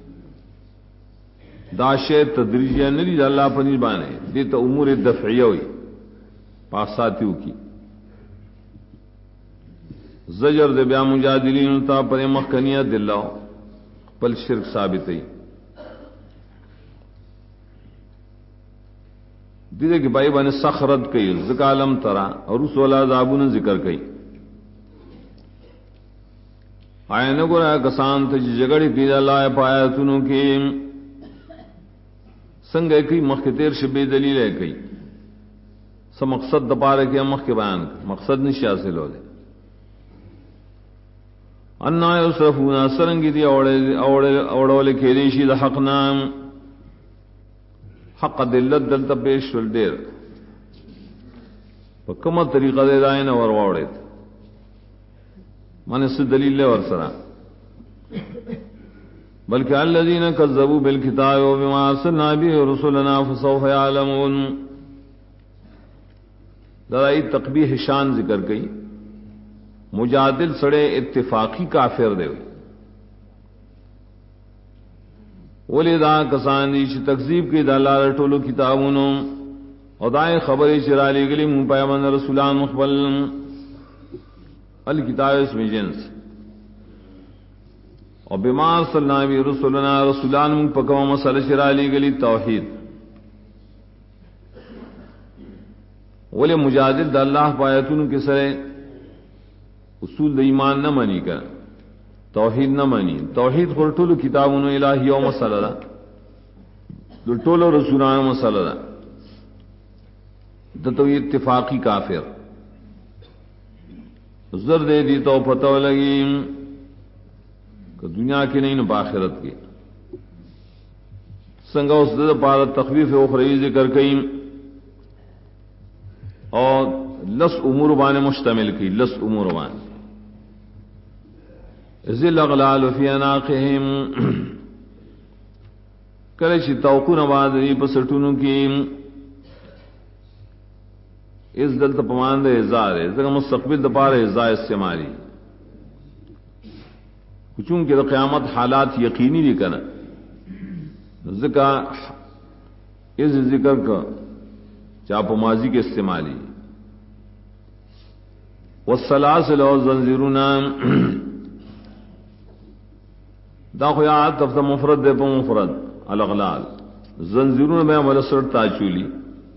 [SPEAKER 1] دا شے تدریجیہ نلی دا اللہ پنیر بانے دیتا امور دفعیہ ہوئی پاساتیوں کی زجر دے بیا مجادلین تا پر مخنیہ دلہ پل شرک ثابت ہے دیدے کہ بھائی بانے سخرت کئی ذکالم ترا اور اس والا عذابون ذکر کئی آئے نگو رہا کسان تا جگڑی کی اللہ پایتونوں کی سنگے کی مختصر شبی دلیل ہے کئی سا مقصد دپارے کیا مخ کے بیان مقصد نشی حاصل ہو دے انا یصرفون سرنگی دی اوڑولے کھیریشی دا حق نام حق دلت دلتا پیش شل دیر پا کما طریقہ دے دائیں اور واوڑے من اس دلیل لے ورسرا بلکہ الذین کذبوا بالکتاب وبما ارسلنا به رسلنا فسوف يعلمون درائی تقبیح شان ذکر کی مجادل سڑے اتفاقی کافر دے ہوئی ولیدا کسانی چھ تکذیب کی دلال ٹولو کتابونو او دائے خبری چرالی گلی من پیمن رسولان مقبل الکتاب اسم جنس اور بیمار صلی رسولنا رسولان من پکوا مسئلہ چرالی گلی توحید ولی مجادل دا اللہ پایتون کسرے اصول دا ایمان نہ منی کر توحید نہ منی توحید خور ټولو کتابونو الہی او مسئلہ دا دو ټولو رسولانو مسئلہ دا دتو اتفاقی کافر زر دے دی تو پتو لگی کہ دنیا کی نہیں نو آخرت کی سنگا اس دے پار تخفیف اخروی ذکر کئیم اور لس امور بان مشتمل کی لس امور بان ذل اغلال فی اناقہم کلچ توقو نوازی پسٹونوں کی اس دل تپمان دے ازار ہے ذکر مستقبل دپار ازار استعمالی چونکہ قیامت حالات یقینی بھی کرنا ذکر اس ذکر کا چاپ ماضی کے استعمالی والسلاسل والزنجیرون دا خیات تفتا مفرد دے پا مفرد الاغلال زنجیرون میں ملسر تاچولی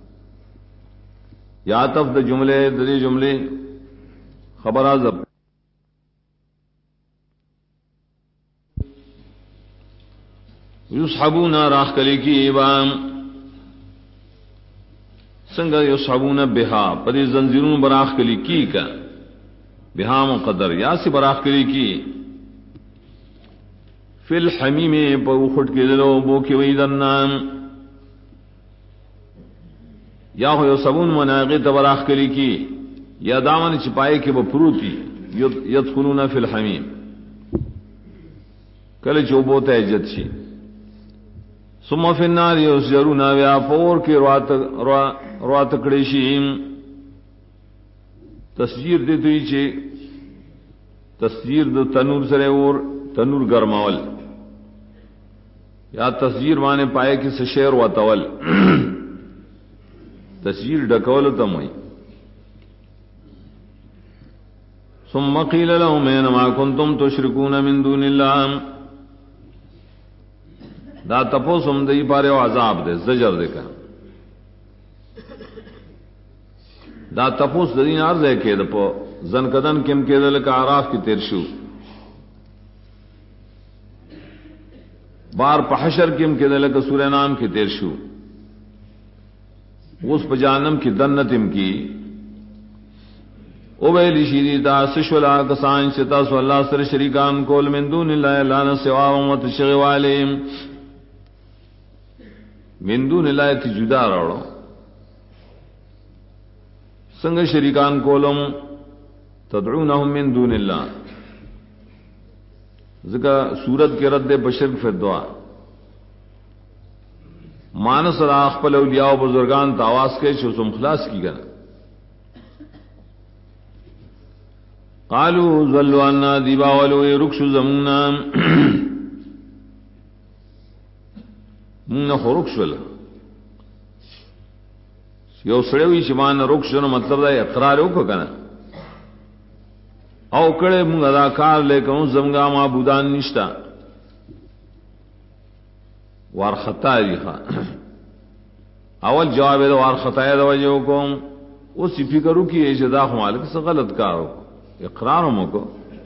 [SPEAKER 1] یا تفتا جملے دری جملے خبر آزب یصحبون راخ کلی کی ایبام سنگا یصحبون بہا پدی زنجیرون براخ کلی کی کا بہا مقدر یا سی براخ کلی کی فی الحمیم پا اخٹ کے دلو بو کی ویدنام یا ہو یصحبون مناغی تبراخ کلی کی یا دامن چپائے کے بپروتی یدخلون فی الحمیم کل چوبوتا عجت شی ثم فی النار یسجرون ویا پور کی روات کڑیشیم تسجیر دیتوی چے تسجیر دو تنور سرے اور تنور گرماول یا تسجیر مانے پائے کی سشیر و تول تسجیر ڈکول تموئی ثم قیل لهم اینما کنتم تشرکون من دون اللہ دا تپو سم دی پارے و عذاب دے زجر دے کا دا تپوس دین عرض ہے کہ دپو زنکدن کم کے دل کا عراف کی تیرشو بار پحشر کم کے دل کا سورہ نام کی تیرشو اس پجانم کی دنتم کی او بیلی شیدی دا سشولا کسان شتا سو اللہ سر شریکان کول من دون اللہ لانا سوا ومت شغوالیم من دون اللہ تی جدا روڑو سنگ شریکان کولم تدعونہم من دون اللہ ذکر سورت کے رد بشرک فی الدعا مانس راخ پل اولیاء و بزرگان تاواز کے شسم خلاص کی گنا قالوا ذلوا عنا دیبا ولو رکش زمنا من رکش ولا یو سڑوی شمان رکش نو مطلب دا اقرار وکړه کنه او کړه موږ ادا کار لیکو زمګه معبودان نشتا وار خطای اول جواب دا وار خطای دا وجو کوم او سی فکرو کی اجدا مالک سے غلط کارو اقرار مو کو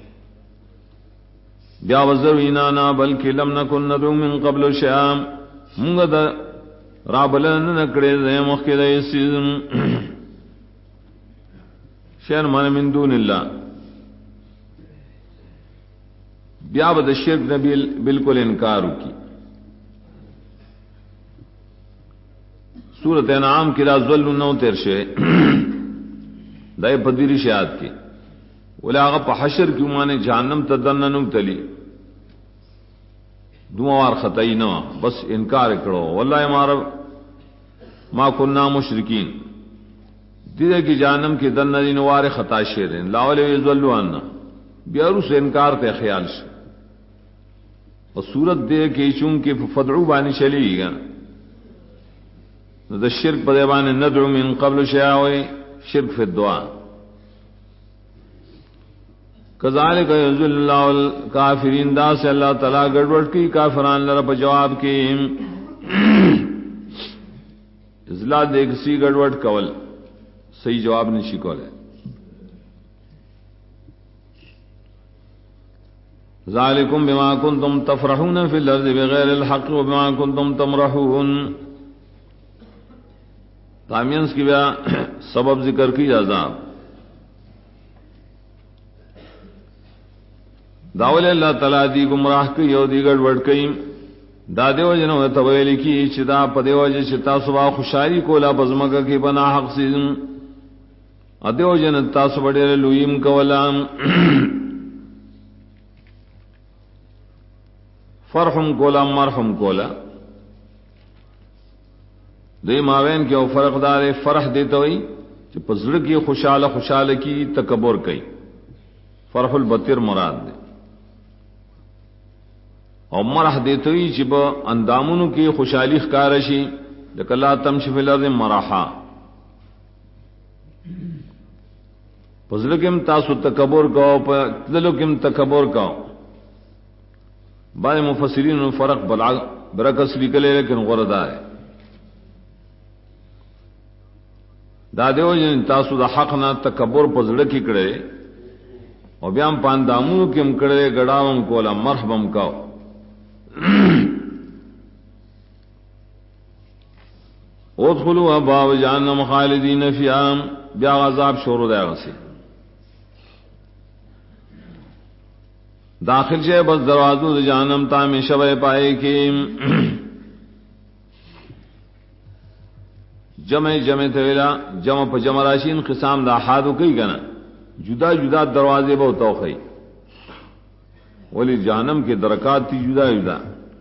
[SPEAKER 1] بیا وزروینا نا بلکہ لم نکن ندعو من قبل شیام موږ دا رابلن نکړې زې مخکې د سیزم شین من من دون الله بیا به د شرک نبی بالکل انکار کی سورۃ انعام کی رازل نو تیر شه دای پدری شاد کی ولاغه په حشر کې معنی جهنم تدننم تلی دوار خطائی نہ بس انکار کرو واللہ مارا ما کننا مشرکین دیدے کی جانم کی دن ندین وار خطا شیرین لاولے یذلوا عنا بیارو سے انکار تے خیال سے اور صورت دے کہ چونکہ فدعو بانی چلی گا دا شرک پدے بانی ندعو من قبل شیعوی شرک فی الدعا کذالک یذل اللہ الکافرین دا سے اللہ تعالی گڑبڑ کی کافران لرب جواب کی اذلا دیکھ سی گڑبڑ کول صحیح جواب نشی کولے ذالکم بما کنتم تفرحون فی الارض بغیر الحق وبما کنتم تمرحون تامینس کی بیا سبب ذکر کی عذاب داول اللہ تعالی دی گمراہ کی او دی گڑبڑ کئ دا دیو جنو تویل کی چدا پدیو ج چتا سوا خوشاری کولا بزمگه کی بنا حق سین ادیو جن تاسو وړل لویم کولام فرحم کولا مرحم کولا دې ماوین کې او فرق دار فرح دیته وي چې پزړه کې خوشاله خوشاله کی تکبر کوي فرح البتر مراد دی او مرح دیته وي چې په اندامونو کې خوشالي ښکار شي لکه لا تمشي فی الارض مرحا پزړه کې تاسو تکبر کوو په دلو کې تکبر کوو بعض مفسرین فرق برعکس لکھلے لیکن غرض ہے دا دیو جن تاسو دا حق نہ تکبر پزړه کې کړي او بیا هم پاندامو کې هم کړي غډاوم کولا مرحبم کاو ادخلوا ابواب جهنم خالدین فیها بیا عذاب شروع دی غسی داخل شے بس دروازوں جہنم تا میں شبے پائے کہ جمع تویلا جمع پا جمع راشین قسام دا حادو کئی گنا جدا جدا دروازے بہت توخی ولی جہنم کے درکات تھی جدا جدا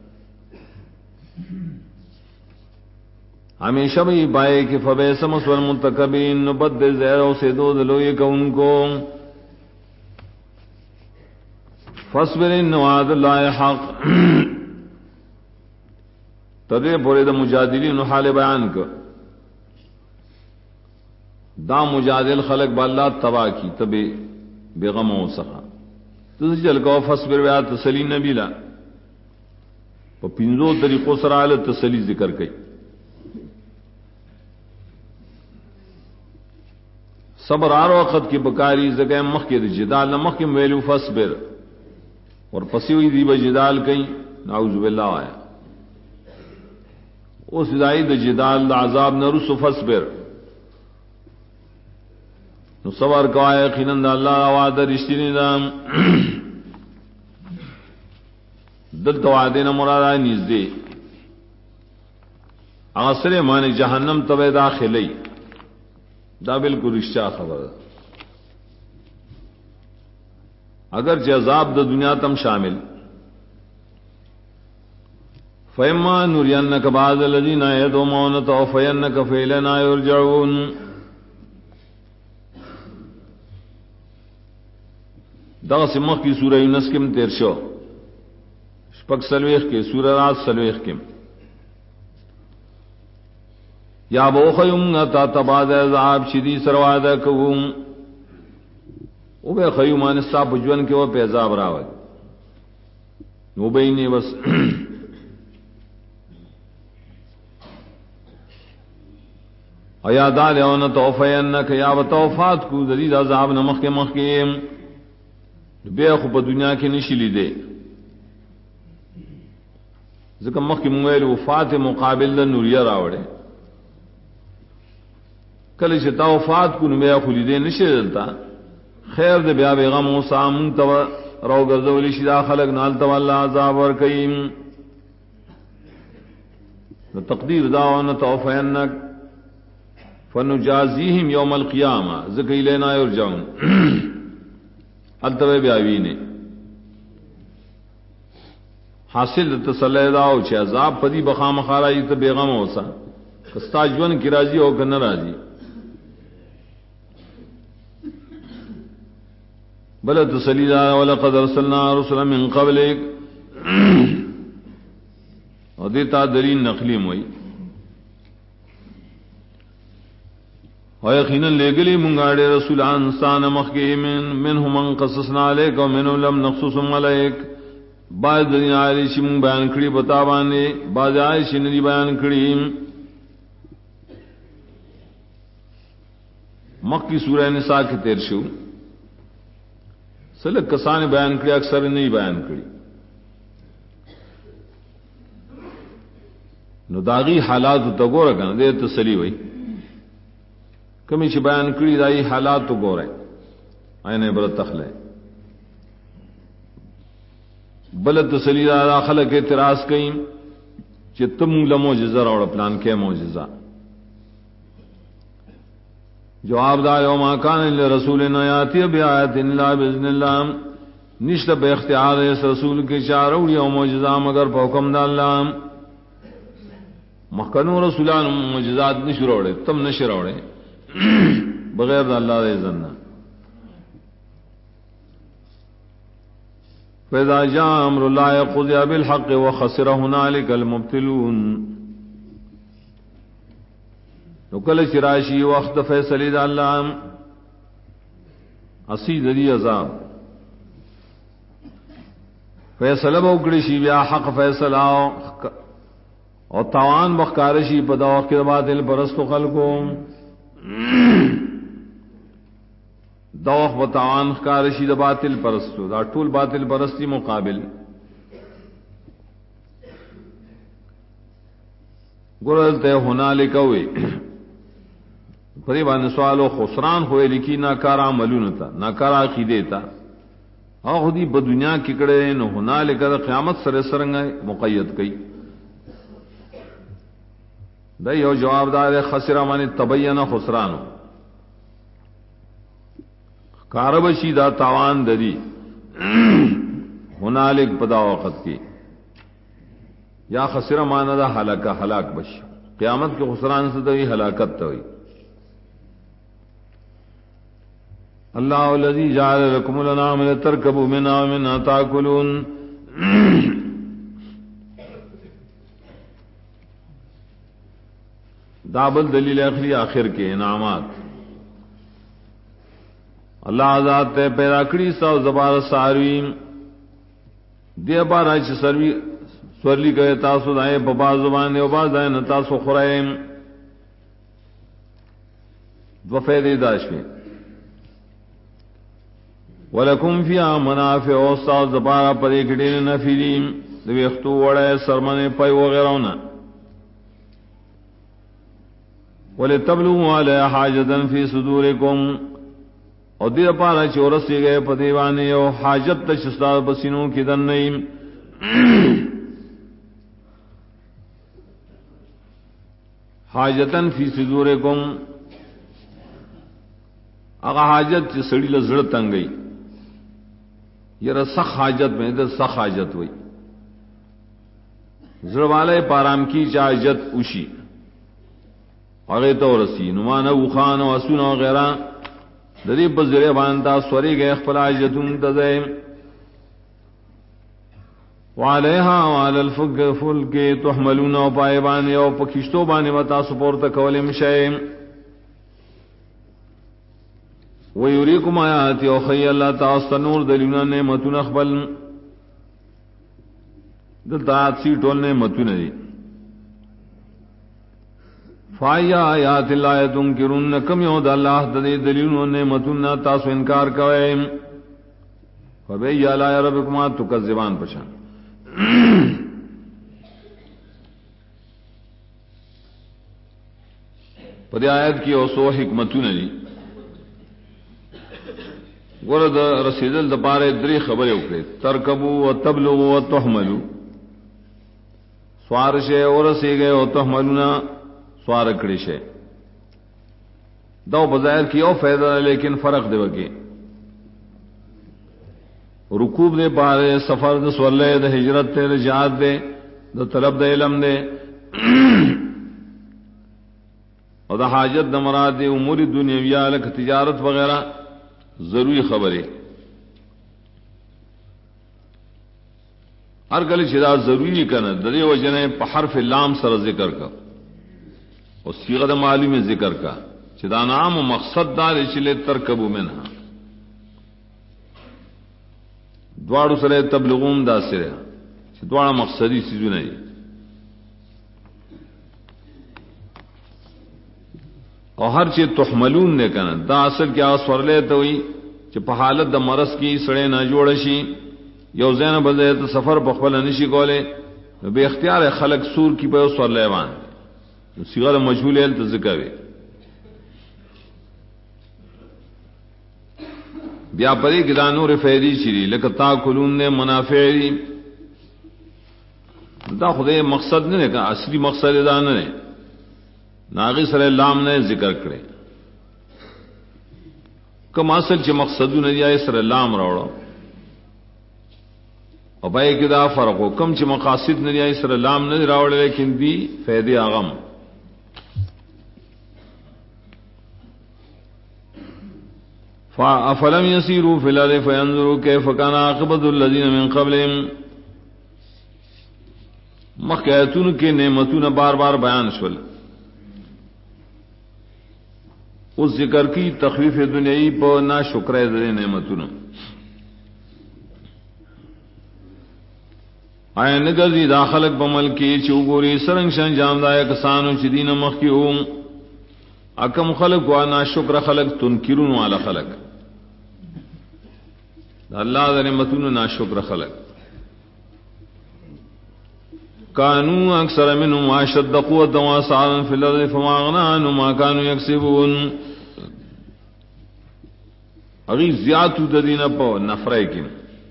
[SPEAKER 1] ہمیشہ بھی پائے کہ فبئس مثوى المتکبرین نبدل زیروں سے دو دلوئے کا ان کو فاصبر ان وعد اللہ حق تدے پورے دا مجادلین حال بیان کر دا مجادل خلق باللہ تباہ کی تبے بیغم و سخا تسی چل کو فاصبر بیات تسلی نبیلا پا پنزو طریقوں سر آل تسلی ذکر کئی صبر آر وقت کی بکاری زگہ مخ کے جدال نمخ کے میلو فاصبر اور پسی ہوئی دی بجدال کئی نعوذ باللہ آیا اس دائی دا جدال دا عذاب نرس فاصبر نو صبر کو آیا یقیناً دا اللہ وعدہ رشتینی دا دل تو وعدینا مراد آئی نزدے آسرے مانے جہنم تبے داخلی دا بالکل رشتہ خبر اگر عذاب دا دنیا تم شامل فیما نرینک بعض الذین یدعون توفینک فیلنا یرجعون دا سمخ کی سورہ یونس کم تیر شو شپک سلویخ کے سورہ رات سلویخ کم یا بوخیم تا تباد عذاب شدی سروادہ کہوں او بے خیومان صاحب جون کے وہ پیزاب راوت نو بینی بس ایادال یون توفینک یا وتوفات کو ذرید عذاب نمخ کے مخیم بے خوب دنیا کے نشلی دے ذکر مخ کی مویل وفات مقابل دا نوریہ راوڑے کل چتا وفات کو نبیا خلی دے نشلی دلتا خیر دے بیا بیغم و سامن تو رو گردولی شدا خلق نال تو اللہ عذاب ورکیم تقدیر داوانا توفینک فنجازیہم یوم القیامہ ذکی لینا یرجعون التوے بیاوینے حاصل تسلی داو چھے عذاب پدی بخام خارائی تا بیغم ہو سا کستا جون کی راضی ہو کر نہ راضی بل تسلی داو ولقد ارسلنا رسلا من قبلک اور دیتا دلیل نقلی موئی اور یقینا لے گلی منگاڑے رسولان انسان مخکی منہم من قصصنا علیک و منہم لم نقصصم علیک بعض دنیا علیشی من بیان کری بتا بانے بعض علیشی ندی بیان کری مکی سورہ نساء کی تیر شو سلک کسان بیان کری اکثر نہیں بیان کری نو داغی حالات تو گو رکھنا دے تسلی ہوئی کمی چھ بیان کری دائی حالات تو گو رہے آئین عبرت تخلے بل تسلی دا خلق اعتراض کئیں کہ تم لمعجزہ اور پلان کے معجزہ. جواب دا یوم کان لرسول یاتی بآیات الا باذن اللہ، نشت بے اختیار اس رسول کے چاروں یا معجزہ مگر په حکم دا اللہ. مخکنو رسولان معجزات نشروڑے، تم نشروڑے بغیر دا اللہ دے اذن. فإذا جاء أمر الله قضي بالحق وخسر هنالك المبتلون. نکل شراشی وقت فیصلی دا اللہ اسید دی عذاب فیصلہ بوکڑی شی بیا حق فیصلہ اور تاوان بخکارشی پدا وقت باطل پرست خلقو دوخ بتاوان خکارشی دا باطل پرستو دا طول باطل پرستی مقابل گرزتے ہنالک ہوئی قریبان سوال و خسران ہوئے لکی ناکارا عملون تا ناکارا عقیدے تا او خودی بدنیا ککڑے نو ہنالک دا قیامت سر سرنگ مقید کئی. دا یو جواب دار خسرہ مانی تبین خسرانو کاربشی دا تاوان دری ہنالک پدا وقت کی یا خسرہ مانا دا ہلاک بش قیامت کے خسران سے دوی ہلاکت توئی. اللہ الذی جعل لکم الانعام لترکبوا منها ومنها تاکلون. دابل دلیل اخری آخر کے انعامات. اللہ ذات تے پیدا کړی سو زبار ساروی دی بارا چې سروی سورلی گئے تاسو دائے ببا زبان او باز دائے نتاسو خرائم دو فیدی داشوی ولکم فی منافع اوستا زبارا پر ایکڑین نفیریم دوی اختو وڑے سرمن پای وغیرونا ولتبلغوا علی حاجتا فی صدورکم اور دیر پارا چورسی گئے پدیوانے او حاجت تشستاد بسینوں کی دن نئیم حاجتن فی صدورکم اگا حاجت چی سڑی لزڑ تنگئی یہ سخ حاجت میں در سخ حاجت ہوئی زڑ والے پارام کی چاجت اوشی اگے تو رسی نمان او خان و اسون وغیرہ دری بزرے بانتا سوری گئے خپل حاجتون تزیم وعلیہا وعلی الفلک تحملون و پائبانی و پکشتو بانی متا سپورتا کولیم شئیم ویوریکم آیاتی و خی اللہ تاستا نور دلیونا نعمتون اخبل دلتا آیات سی ٹول نعمتون دی فائی آیات اللہ تنکرون کم یود اللہ دلی دلیونا نعمتون تاسو انکار کوئیم فبئی آلائی ربکما تکذبان پشان پدی آیت کی اوسو حکمتون دی گورد رسیدل دپارے دری خبریں اکڑے ترکبو و تبلغو و تحملو سوار شے اور رسی گئے و تحملونا سوار اکڑی شے دو بظاہر کی او فیدہ لیکن فرق دے وکی رکوب دے پارے سفر دے سولے دے ہجرت دے جہاد دے دے طلب دے علم دے اور دا حاجت دا مراد دے امور دنیاویہ لک تجارت وغیرہ ضروری خبریں ہر گلی چدا ضروری کرنا دری وجنے حرف لام سر ذکر کا اور صیغہ معلوم میں ذکر کا چدا نام و مقصد دار چلے ترکبو منہا دوارو سرے تبلغون دا سرے دوارا مقصدی سیزو نہیں اور ہر چیز تحملون نے کہنا دا اصل کیا سورلے تو ہوئی کہ حالت دا مرض کی سڑے نہ جوڑشی یو زین بزے تو سفر بخبل نشی کولے بے اختیار خلق سور کی پہ سورلے وان صیغہ مجهول ہے تو ذکر ہے بیا پری گدا نور فیدی چری لک تاکلون نے منافع دا خدای مقصد نے کہا اصلی مقصد دا نے ناغی سر لام نے ذکر کرے کم اصل چ مقصد نے یا سر لام راوڑو اور بھائی کہ دا فرق ہو کم چ مقاصد نے یا سر لام نے راوڑے لیکن دی فیدی اغم فَأَفَلَمْ يَسِيرُوا فِي الْأَرْضِ فَيَنظُرُوا كَيْفَ كَانَ عَاقِبَةُ الَّذِينَ مِنْ قَبْلِهِمْ مخیاتون کے نعمتون بار بار بیان شول اس ذکر کی تخفیف دنیای پر نا شکر دے نعمتون آئے نگرزی دا خلق بمل کی چوگوری سرنگ شن جامدائے کسانو چدین مخیوم اکم خلق وانا شکر خلق تنکرون والا خلق اللہ دا نعمتون نا شکر خلق کانو اکثر منهم اشد قوة واسعا في الارض فما اغنى عنهم ما كانوا يكسبون اگی زیادو ددین پا نفرے کی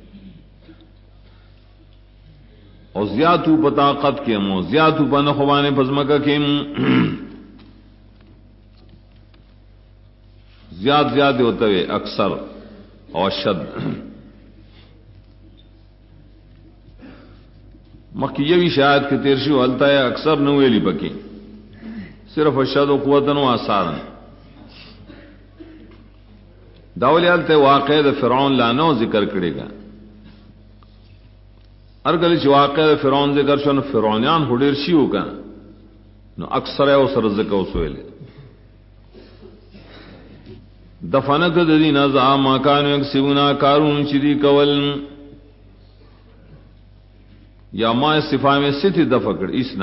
[SPEAKER 1] اور زیادو پا طاقت کی مو زیادو پا نخوان پزمکہ کی زیاد ہوتا ہے اکثر اور شد مکی یہ بھی شاید کہ تیرشی حلتا ہے اکثر نویلی پکی صرف اشد و قوتن و آثارن داولی حلتا ہے واقع دا فرعون لانو ذکر کرے گا ارگلی چی واقع دا فرعون ذکر شو فرعونیان ہوڑیر شیو کا نو اکثر ہے اس رزق و سویلے دفنک ددی نزا ما کانو یکسبونا کارون چیدی کول یا ما استفاء میں ستی دفکڑ اسنا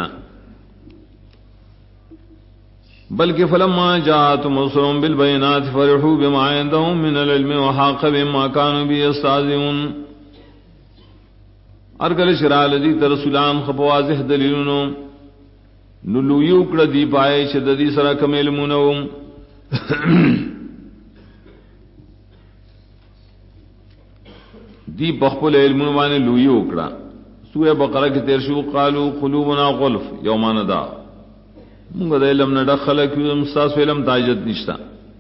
[SPEAKER 1] بلکہ فلما جاءتهم رسلهم بالبينات فرحوا بما عندهم من العلم وحاق بما كانوا به يستهزئون ارگل شرع لذی ترسولان خب واضح دلیلونو نلویو کڑ دی پائے شددی سرا کم علمونو دی بخبل علمون وانے لویو کڑا سورہ بقرہ کی تیرشو قالو قلوبنا غلف یومان دا منگا دا علم نڈا خلق مستاس علم تاجت نشتا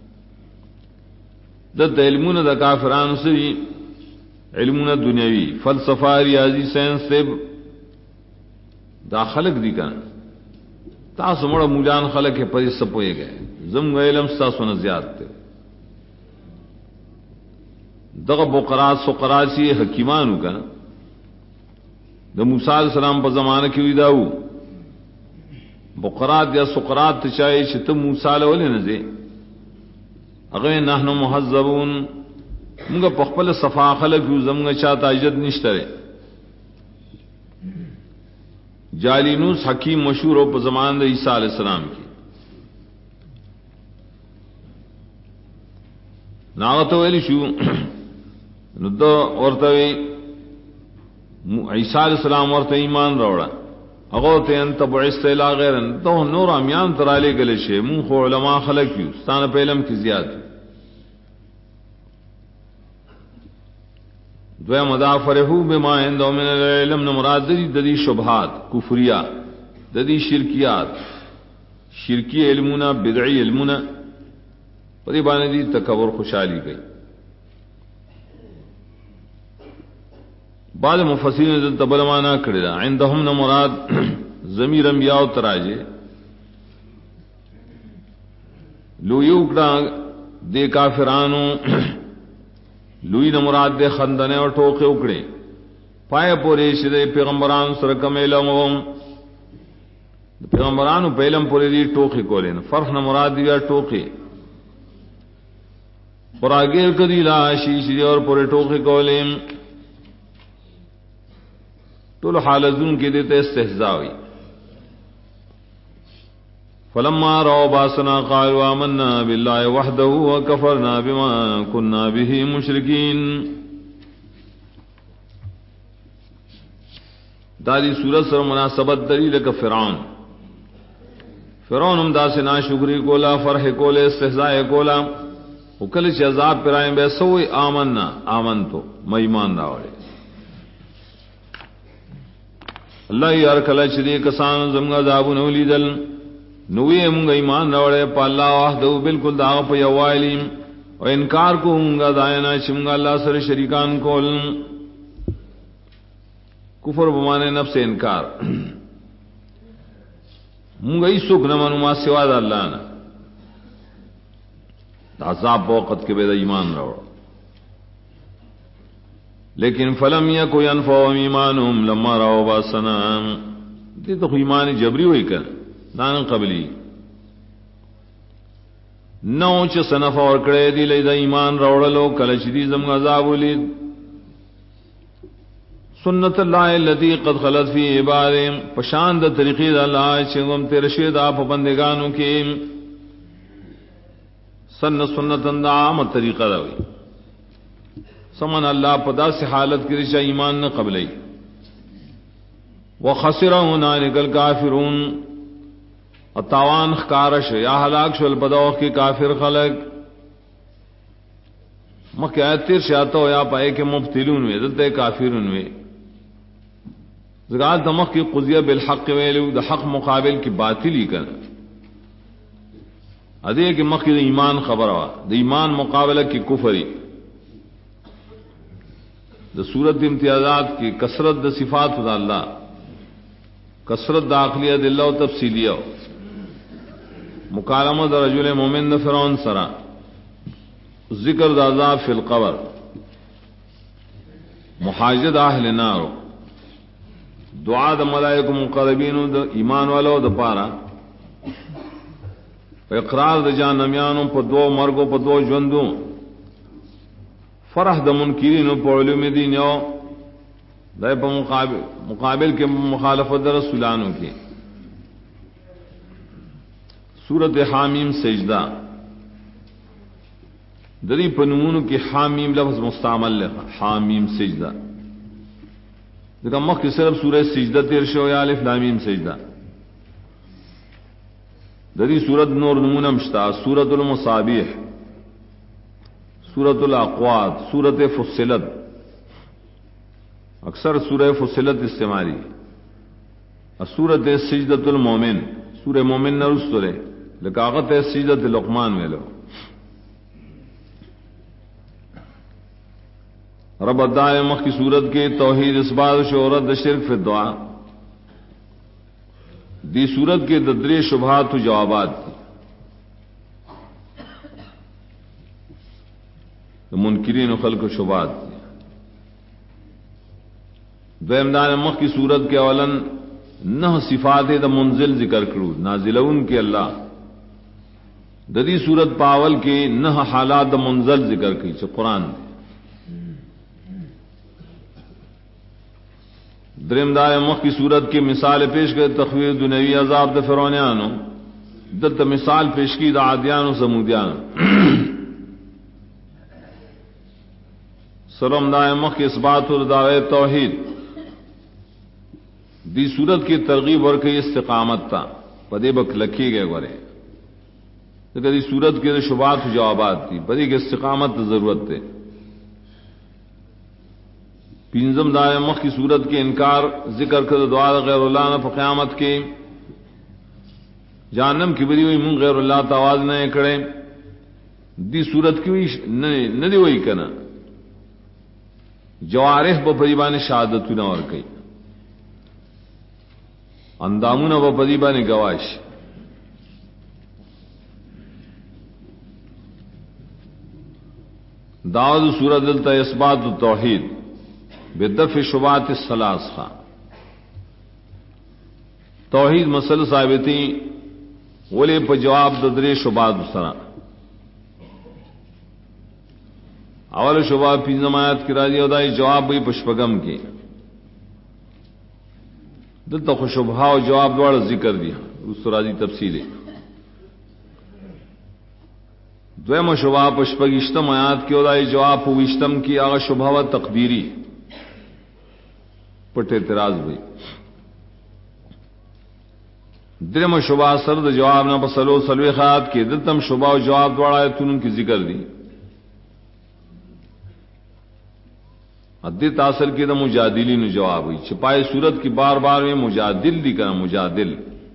[SPEAKER 1] دا علمون دا کافران سری علمون دنیاوی فلسفہ ریاضی سائنس طب دا خلق دی کنا تاسو مڑا مولان خلق ہے پری سپوئے گئے زمگا علم ستاسونا زیاد تے دغه بقرات سقرات سی حکیمانو کا د موسی علیہ السلام په زمانه کې ویداو بقرات یا سقرات چای چې ته موسی علیہ ولې نه دي هغه نحنو محذبون موږ په خپل صفا خلق یو زمغه چاته عزت نشته جالینوس حکیم مشهور په زمانه د عیسی علیہ السلام کې ناغتو ویلی شو نو دو ورطوی عیسیٰ علیہ السلام ورطو ایمان روڑا اغوطی انت بعثت الى غیرن تو نور امیان ترالی گلے شے مون خو علماء خلق کیو ستانا پہ علم کی زیاد دویا مدا فرحو بما اندو من العلم نمراد ددی شبہات کفریہ ددی شرکیات شرکی علمونا بدعی علمونا پری بانے دی تکبر خوشحالی گئی بعض مفسرین نے تبل مانا کړی عندهم نہ مراد ضمیر انبیاء او تراجه لو یو کړه د کافرانو لوی نہ مراد د خندنه او ټوکې وکړي پای پورې چې پیغمبران سره کملم پیغمبرانو پهلم پورې دی ټوکې کولین فرق نہ مراد دی ټوکې خوراگیر کدی لا شیشی اور پورے ٹوکے کولیم طول حالزون کے دیتے استحزاء ہوئی فلما رأوا باسنا قالوا آمنا بالله وحده وكفرنا بما كنا به مشركين دادی سورت سر مناسبت دلیل کا فرعون ہم دا سے ناشکری کولا فرح کولے استحزاء کولا وکل چ عذاب پرائیں بے سوئی آمن تو میں ایمان راوڑے اللہ یار کله چې دې کسان زموږ عذابونه ولیدل نو یې موږ ایمان راوړې په الله وحده بالکل دا په یوالي او انکار کومګه داینا چې موږ الله سره شریکان کول کفر بمانه نفس انکار موږ یې څوک نه منو ما سوا د الله نه عذاب وخت کې به ایمان راوړ لیکن فلم یکو ينفعهم ایمانهم لما راوا باسنا دې ته ایمان جبری وای کړه دان قبلی نو چې سنف اور کړه دې لید ایمان راوړلو کله چې دې زم عذاب ولید سنت الله التي قد خلت في عباده پشان د طریقې د الله چې هم تیر شوی دا په بندگانو کې سنتن دا عام طریقہ دا وی سمن اللہ پدا سے حالت کی رشا ایمان نہ قبلی وخسر هنالك الكافرون التاوان خکارش یا ہلاک شل بدو کی کافر خلق مکہ ایتر شاتو یا پائے کہ مبتلون وی دلتے کافرون وی زگال دمخ کی قضیہ بالحق ویلو دا حق مقابل کی باطلی کر ادے کہ مخ کی ایمان خبر ہوا دا ایمان مقابلہ کی کفری دا صورت امتیازات کی کثرت دا صفات دا اللہ کثرت دا عقلیہ دا اللہ و تفصیلیہ مکالمہ دا رجل مومن دا فرعون سرا ذکر دا عذاب فی القبر محاجد اہل نار دعا دا ملائک مقربین دا ایمان والو دا پارا اقرار دا جہنمیانوں پر دو مرگوں پر دو ژوندوں فرح د منکرین په علوم دین یو دای په مقابل کې مخالفت در رسولانو کې سورۃ حامیم سجدہ دری په نمونو کې حامیم لفظ مستعمل لغه حامیم سجدہ دغه مخکې صرف سورۃ سجدہ تیر شو یا الف لام میم سجدہ دری سورۃ نور نمونه مشتا سورۃ المصابیح سورۃ الاقوات سورۃ فصلت اکثر سورہ فصلت استعمالی سورۃ سجدۃ المومن سورہ مومن نرسترے لکاغت سجدۃ لقمان ویلو رب دائے مخ کی صورت کے توحید اثبات شہرت شرک فی الدعاء دی صورت کے ددری شبہات و جوابات منکرین و خلق و شبہات دویمدان مخ کی صورت کے اولن نہ صفات دا منزل ذکر کرو نازلون کے اللہ ددی صورت پاول کے نہ حالات دا منزل ذکر کی چھ قرآن درمدار مخ کی صورت کی مثال پیش کر تخویر دنیوی عذاب دا فرعونیانو دت مثال پیش کی دا عادیانو سمودیانو سرم دائے مخ کی اثبات و دعوی توحید دی صورت کی ترغیب اور کی استقامت تا پدے بک لکھی گئے گورے دی صورت کے شبہات و جوابات تھی پدے کی استقامت ضرورت تھے پینزم دائے مخ کی صورت کے انکار ذکر کر دعا غیر اللہ نہ قیامت کے جہنم کی بری ہوئی من غیر اللہ تواز نہ کرے دی صورت کی ہوئی نہ دی ہوئی کنا جوارح بپریبان شہادت نہ اور کئی اندامون بپریبان گواش دعوت صورت دلتا اثبات التوحید بدفع شبہات الثلاث خواہ توحید مسئلہ ثابتی ولی پا جواب ددرے شبہات سرا اول شبہ پینزم آیات کی راضی ادائی جواب بھی پشپگم کی دلتا خو شبہا و جواب دوار ذکر دیا اس راضی تفصیلی دویم شبہ پشپگشتم آیات کی ادائی جواب پوشتم کی آغا شبہ و تقدیری پٹ اعتراض ہوئی درم شبہ سرد جواب نہ پسلو سلوی خیات کے دلتم شبہ و جواب دوڑا تن کی ذکر دی ادی تاثر کی دا مجادلین جواب ہوئی چھپائے صورت کی بار بار میں مجادل دی کرنا مجادل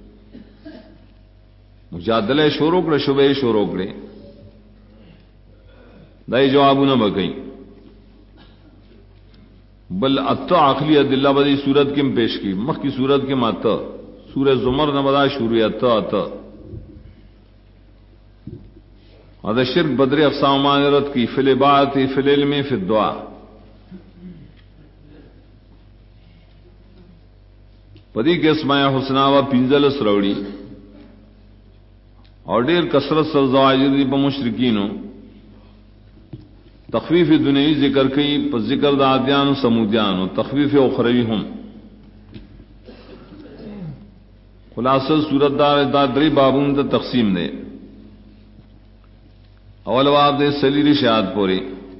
[SPEAKER 1] مجادلہ شروع کرے شبہ شروع کرے دائی جوابوں نہ بکئی بل اتو عقلی عدلہ بدی صورت کی پیش کی مخ کی صورت کے مات سورہ زمر نہ بدا شروع ات اور شرک بدر افسامان رت کی فل بات فل علم فی الدعا پدی کے اسماء حسنا و پنزل سروڑی اور ڈیر کثرت سر زواجر دی پا مشرکینو تخفیف دنیوی ذکر کئی پا ذکر دا عادیان و سمودیان و تخفیف اخروی ہم خلاصل صورت دار دری بابون دا تقسیم دے اول باب دے سلیری شہاد پوری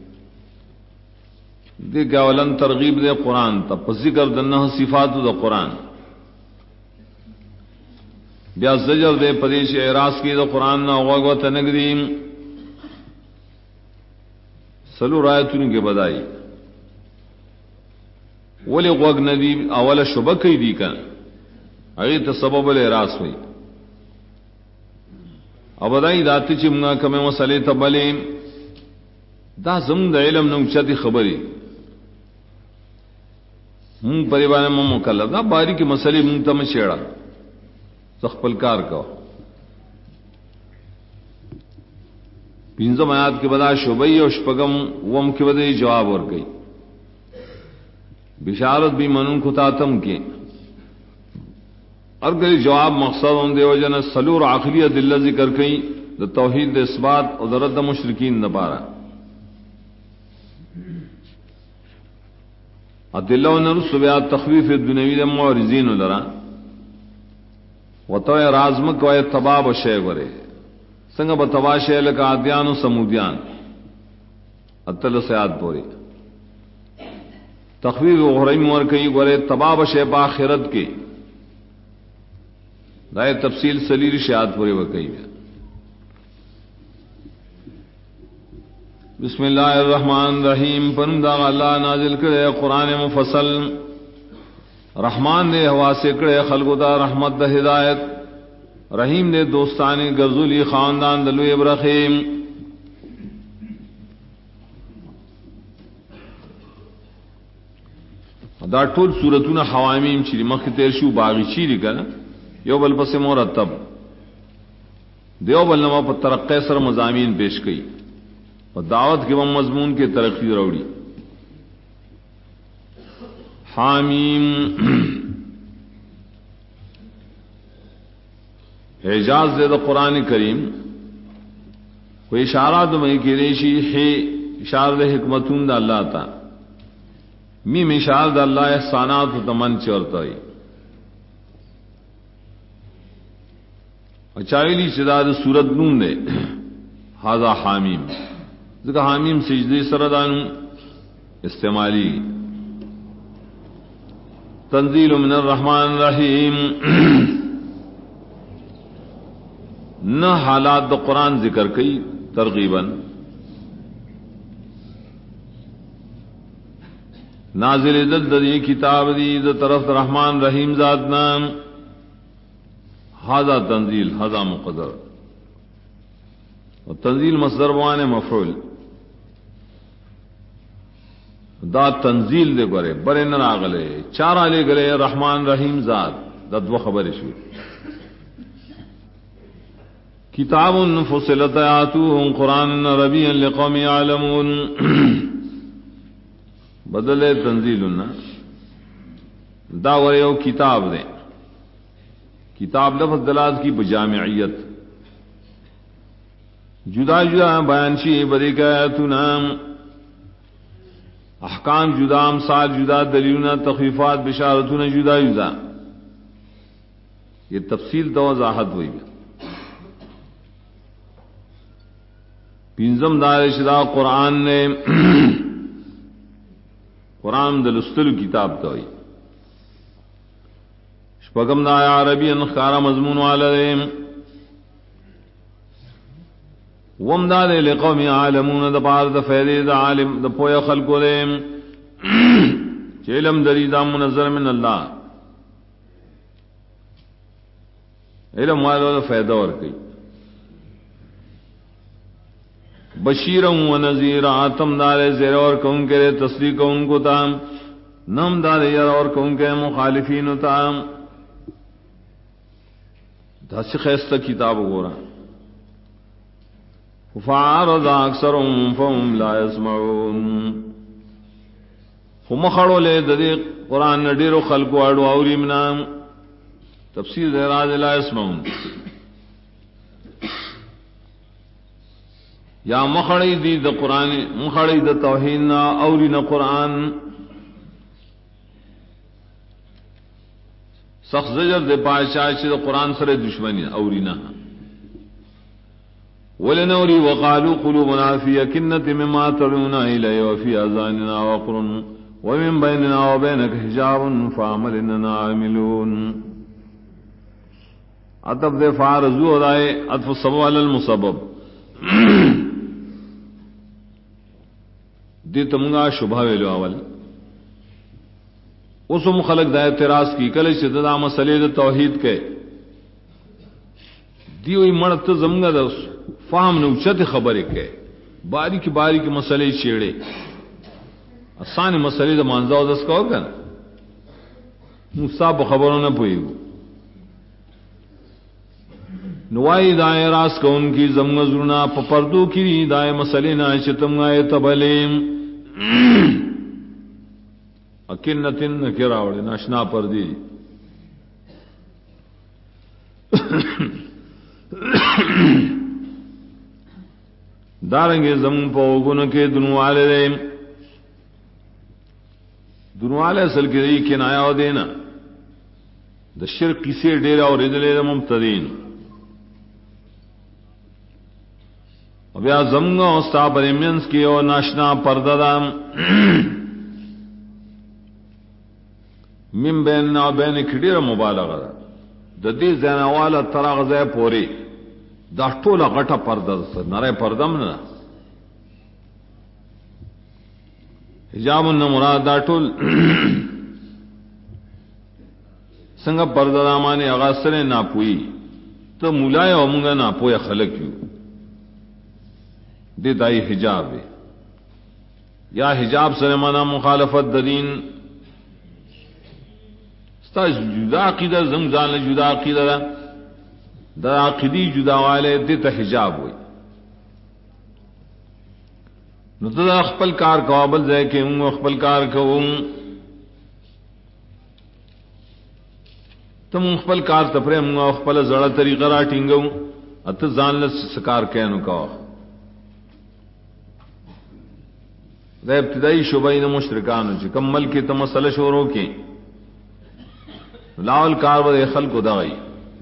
[SPEAKER 1] دے گاولن ترغیب دے قرآن تا پا ذکر دنہ صفات دا قرآن بیا زجر دے پدیش اعراض کی دا قرآن نا غوغ و تنگریم سلو رایتون کے بدائی ولی غوغ ندی اول شبکی دی کن اغیت سبب الاعراض ہوئی اب دائی داتی چمگا کمی مسئلے تبلیم دا زمن دا علم نوچتی خبری مون پریبانے مون مکلف دا باری کی مسئلے مون تم شیڑا تخپل کار کو پینزم آیات کے بدا شبئی اور شپگم وم کے بدے جواب اور گئی بشارت بھی منون خطاتم کے اور گئی جواب مقصد ان دے وجہ سلور آخری دلہ ذکر کئی دا توحید دا اثبات اور دا رد مشرکین دا پارا ادلہ و نرس بیات تخویف دنیوی دا معرضین لرا وتو رازمک و تباب شے ورے سنگ بتوا شے لکا عادیان و سمودیان اتل سیاد پوری تخویف اخروی مور کئی ورے تباب شے با آخرت کے دائے تفصیل سلیر شہاد پورے وکئی میں بسم اللہ الرحمن الرحیم پندا اللہ نازل کرے قرآن مفصل رحمان نے ہوا سے کرے خلق دا رحمت دا ہدایت رحیم نے دوستانی گرزولی خاندان دلو ابراہیم دا ټول سورتونه حوامیم چیری مخ تیر شو باغی چیری کنا یو بل پس مرتب دیو بل نما پر ترقی سر مضامین پیش کئی اور دعوت کے مضمون کے ترقی روڑی حامیم اعجاز دے دا قرآن کریم کوئی اشارات میں کی ریشی ہے اشار دے حکمتون دا اللہ تا میم اشار دا اللہ احسانات تمن چورتائی اچائلی چداد سورت نون دے ہاذا حامیم ذکر حامیم سجدی سردان استعمالی تنزیل من الرحمن الرحیم نہ حالات دا قرآن ذکر کئی ترغیباً نازل دل دی کتاب دی دا طرف رحمان رحیم ذات نام ہذا تنزیل ہذا مقدر اور تنزیل مصدر بوان مفعول دا تنزیل دے گرے برے نہ راغلے چارا لے گلے رحمان رحیم ذات دا دو خبر شوی کتاب فصلت آیاتہ قرآن ربیعا لقوم یعلمون بدلے تنزیل دا وریو کتاب دے کتاب لفظ دلالت کی بجامعیت جدا جدا بیان شی بدی کا آیاتنا احکام جدا امثال جدا دلیلنا تخفیفات بشارتنا جدا جدا یہ تفصیل تو وضاحت ہوئی پینزم دار شدا قرآن نے قرآن دلستل کتاب تو ہوئی شپگم دا عربی انخارا مضمون والدیم وم دا دے لقوم عالمون دا پار دا فیدی دا عالم دا پویا خلقو دیم علم دری دا منظر من اللہ علم والو فائدہ اور کئی بشیر و نذیر آتم دار زیر اور کون کے تصدیق ان کو تام نم دار یر اور کون کے مخالفین تام دس خیستہ کتاب ہو رہا فعارض اکثرهم فهم لا يسمعون هم خړو له د قرآن ډیرو خلقو اړو اوري منا تفسیر راز لا يسمعون یا مخړی دی د قرآن مخړی د توحید نا اوري نه قرآن سخت زجر د پاشا چې د قرآن سره دشمنی اوري نه ولنوري وقالوا قلوبنا في أكنة مما تدعونا إليه وفي آذاننا وقر ومن بيننا وبينك حجاب فاعمل إننا عاملون عطف دے فارزو ادائے عطف السبب على المسبب دی تمگا شبہ ویلو اول اسم خلق دا اعتراض کی کل شددا مسئلے دا توحید کے دیوئی مرت زمگا دا فهم نوچت خبریں کہ باریک باریک مسئلے چھیڑے آسان مسئلے دا مانزا و دس کا ہوگا نا مصاب خبروں نہ پوئی گو نوائی دائے راس کا ان کی زمگزرنا پردو کی دائے مسئلے نا چتم گائے تبلیم اکنتن نکراوڑے ناشنا پردی دارنگے زمون پا اوگن کے دنوالے دے دنوالے اصل کے دی کنایا ہو دینا دا شرک کسی ڈیرا اور ادلے دا ممتدین اب یا زمگا استا پر امینس کی اور ناشنا پردہ من بیننا و بین کھڑیر مبالغہ دا دی زینوالا تراغزے پوری دا ټوله غټه پرده نری پردم نه حجاب نه مراد دا ټول څنګه پرده دا معنی هغه سره نه پوي ته مولای او موږ نه پوي خلک یو دې دای حجاب یا حجاب سره معنا مخالفت د دین ستا جدا عقیده زمزان جدا عقیده دا عقیدی جدا والے دیتا حجاب ہوئی نو تا اخپل کار کوابل زے کہ ہوں اخپل کار کوم تم اخپل کار تپرے ہوں اخپل زڑا طریقہ را ٹینگوں ات زان لس سکار کہنو کوا دا ابتدائی شبہین مشرکانو چی کمل کی تم مسئلہ شوروں کی لاول کار ودے خلق دا گئی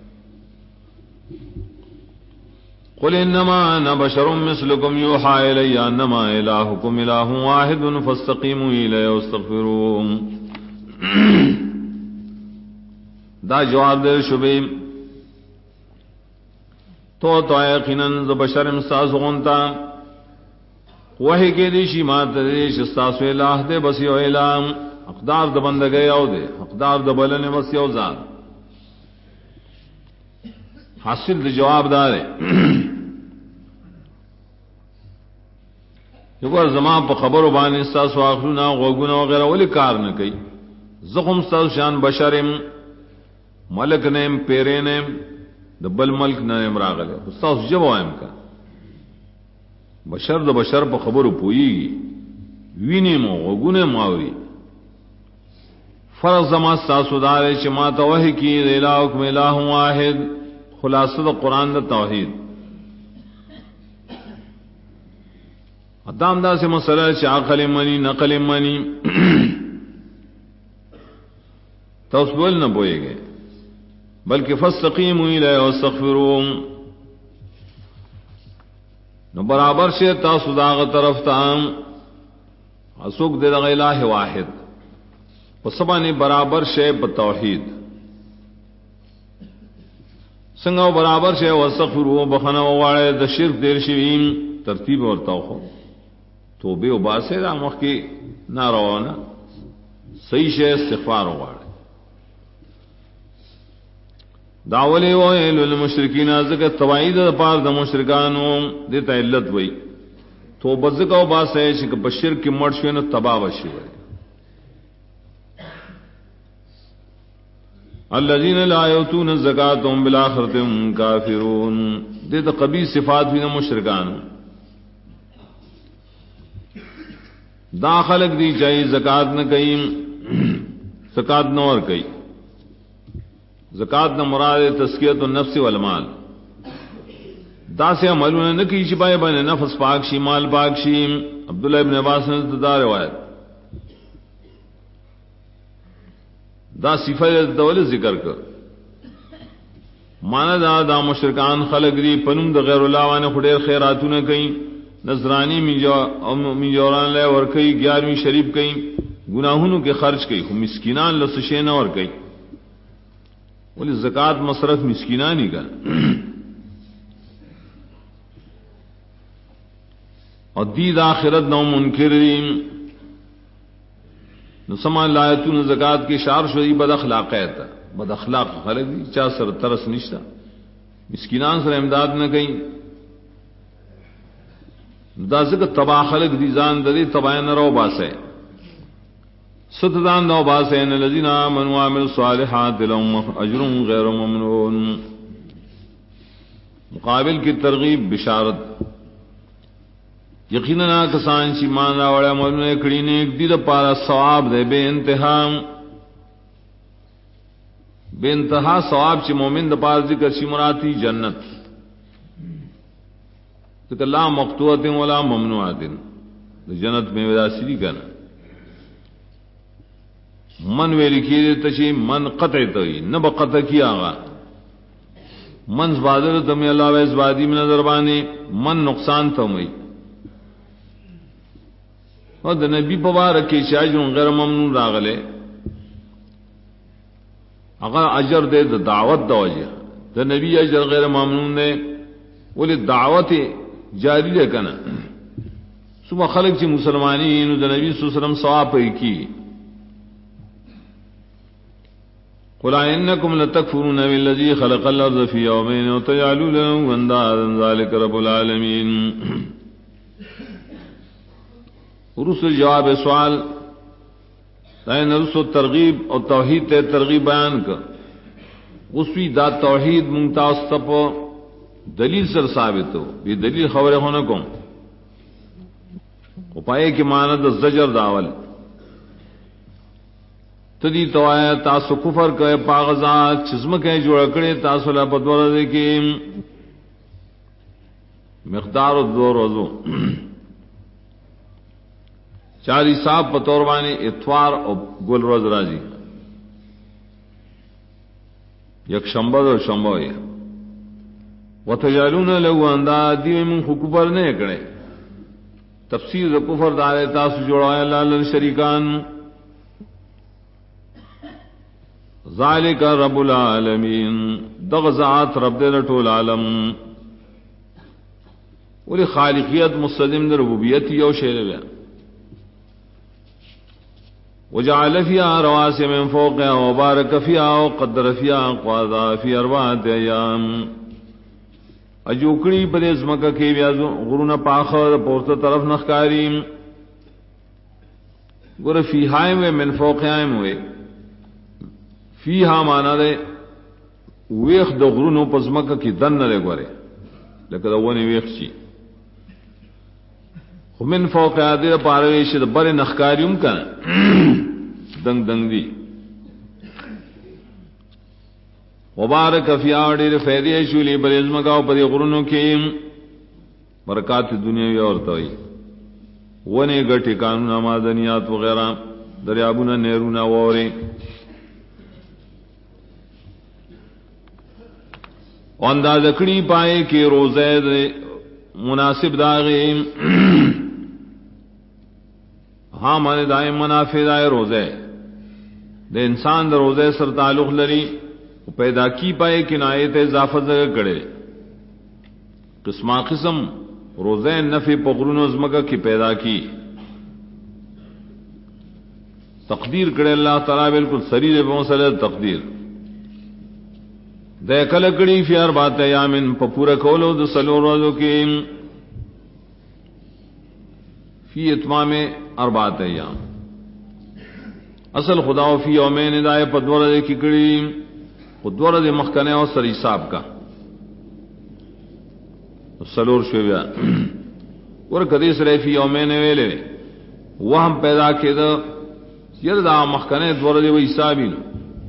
[SPEAKER 1] قل انما انا بشر مثلكم يوحى الي انما الهكم اله واحد فاستقيموا اليه واستغفروه دا جواب دے شبیم تو یقینا بشر مساز غنتا وہی کے دیشی مات دیش استاسو الہ دے بس یو الہ اقدار د بندگی او دے اقدار د بلنے بس یو ذات حاصل د جواب دار یو زمان په خبرو باندې استاسو اخرونا غوګونه وغیرہ ولی کار نه کوي زخم استاسو شان بشرم ملک نیم پیرے نیم د بل ملک نیم راغله استاسو جواب وایم کا بشر د بشر په خبرو پوي ویني مو غوګونه ماوري فرض زما استاسو دار چې ما ته وحی کی الہکم الہ واحد خلاصہ د قران د توحید ادام دا سے مسئلہ ہے عقل منی نقل منی تو اس بول نہ بوئے گئے بلکہ فاستقیموا الیہ واستغفروہ نو برابر سے تاسو داغ طرف تام اسوک دے دا الہ واحد وسبانی برابر شے بتوحید سنگو برابر شے واستغفروہ بخنا وواڑے دا شرک دیر شویم ترتیب اور توخو توبه او باسه دا مخ کی ناروانا صحیح شے استغفار وغواړي. داولی ویل للمشرکین ذکر توعید د پار د مشرکانو د تعلت وای توبه زکو باسه چې په شرک مړ شو نه تباہ وشي. الذين لا يؤتون الزکات هم بالآخرة هم کافرون. دې ته قبیح صفات وی مشرکان دا خلق دی چاہیے زکات نہ کہیں زکات نہ اور کہیں زکات نہ مراد تزکیۃ النفس والمال دا سے عملوں نہ کی شبائے بنے نفس پاک شی مال پاک شی. عبداللہ ابن عباس نے دا روایت دا صفت دول ذکر کر مانا دا مشرکان خلق دی پنم دا غیر اللہ وانے خڑیر خیراتو نہ کہیں نظرانی میجوران لے اور کئی 11ویں شریف کئی گناہوں کے خرچ کئی مسکینان لسشے نہ اور کئی بولے زکات مصرف مسکینان ہی کا اور دید آخرت نو منکرین نسما لایتون زکات کی شار شدی بد اخلاقیت بد اخلاق خلق دی چا سر ترس نشتا مسکینان سر امداد نہ کئی دا ذکر تباہ خلق دی زان دری تباہ نہ رو باسے ستدان نو باسے ان الذین آمنوا وعملوا الصالحات لهم اجر غیر ممنون. مقابل کی ترغیب بشارت یقینا کسان چی مان راوڑے عملوں کڑی نے ایک دید پارا ثواب دے بے انتہا ثواب چی مومن دا پار ذکر چی مراتی جنت ذکر لا مقطوعت ولا ممنوعات جنت میں ودا سری کنا من ویلی کی دیتا چی من قطع توی نب قطع کیا آغا من زبادر تمی اللہ و ازبادی من نظربانی من نقصان تومی اور دا نبی پبارکی چی اجر غیر ممنون راغلے اگر اجر دے دا دعوت دا وجہ دا نبی اجر غیر ممنون دے ولی دعوت جاری دے کنا صبح خلق چی مسلمانی دا نبی صلی اللہ علیہ وسلم ثواب پہ کی قل انکم لتکفرون بالذی خلق الارض فی یومین وتجعلون له اندادا ذلک رب العالمین. رسل جواب سوال دائن رسل ترغیب اور توحید تے ترغیب بیان کر غسوی دا توحید منتاز تپ دلیل سر ثابت ہو یہ دلیل خبر ہونا کم پائے کی ماند زجر داول تدی تو آیا تاسو کفر کہ پاغذات چزم کے جوڑ کڑے تاسو لا پدور دے کی مقدار دو روزو چاری صاحب پتوروانی اتوار اور گل روز راجی یک شنبہ اور شنبہ ہے وتجعلون له اندادا من کفر نے کڑے تفسیر کفر دار تاسو جوڑایا لال شریکان ذالک رب العالمین دغزات رب دے ټول عالم ولی خالقیت مستلزم در ربوبیت یو شی دی وجعل فيها رواسي من فوقها وبارك فيها وقدر فيها أقواتها في 4 أيام اجوکڑی پر ازمکہ کی بیازو غرون پاخر پورتا طرف نخکاریم گر فیہائیں ہوئے من فوقائیں ہوئے فیہا مانا دے ویخ دا غرونو پزمکہ کی دن نہ دے گورے لیکن دا ونی ویخ چی من فوقائیں دے پارویش دا بر نخکاریم کنا دنگ دنگ دی مبارک فی آڑی فیدی شولی بر ازمکاو پر غرونو کی برکات دنیاوی اور توئی ونے گٹی قانون آمادنیات وغیرہ دریابونا نیرونا ووری انداز اکڑی پائے کہ روزے مناسب داغی ہاں مانے دائیں منافع دائے روزے دے انسان دا روزے سر تعلق لری پیدا کی پائے کہ نایت اضافت جگہ کڑے قسمہ قسم روزے نفع پغرون ازمکہ کی پیدا کی تقدیر کرے اللہ تعالی بالکل سری دے مسئلہ تقدیر دے کل کڑی فی اربعۃ ایام پورا کولو د سلور روزو کی فی اتمام اربعۃ ایام اصل خدا فی یومین دای پدور دے کی کڑی پدور دے مخکنے اور سر حساب کا سلور شویا اور قدیس رہی فی یومین ویلے وہ ہم پیدا کے دا ید دا مخکنے دور دے و حسابی نو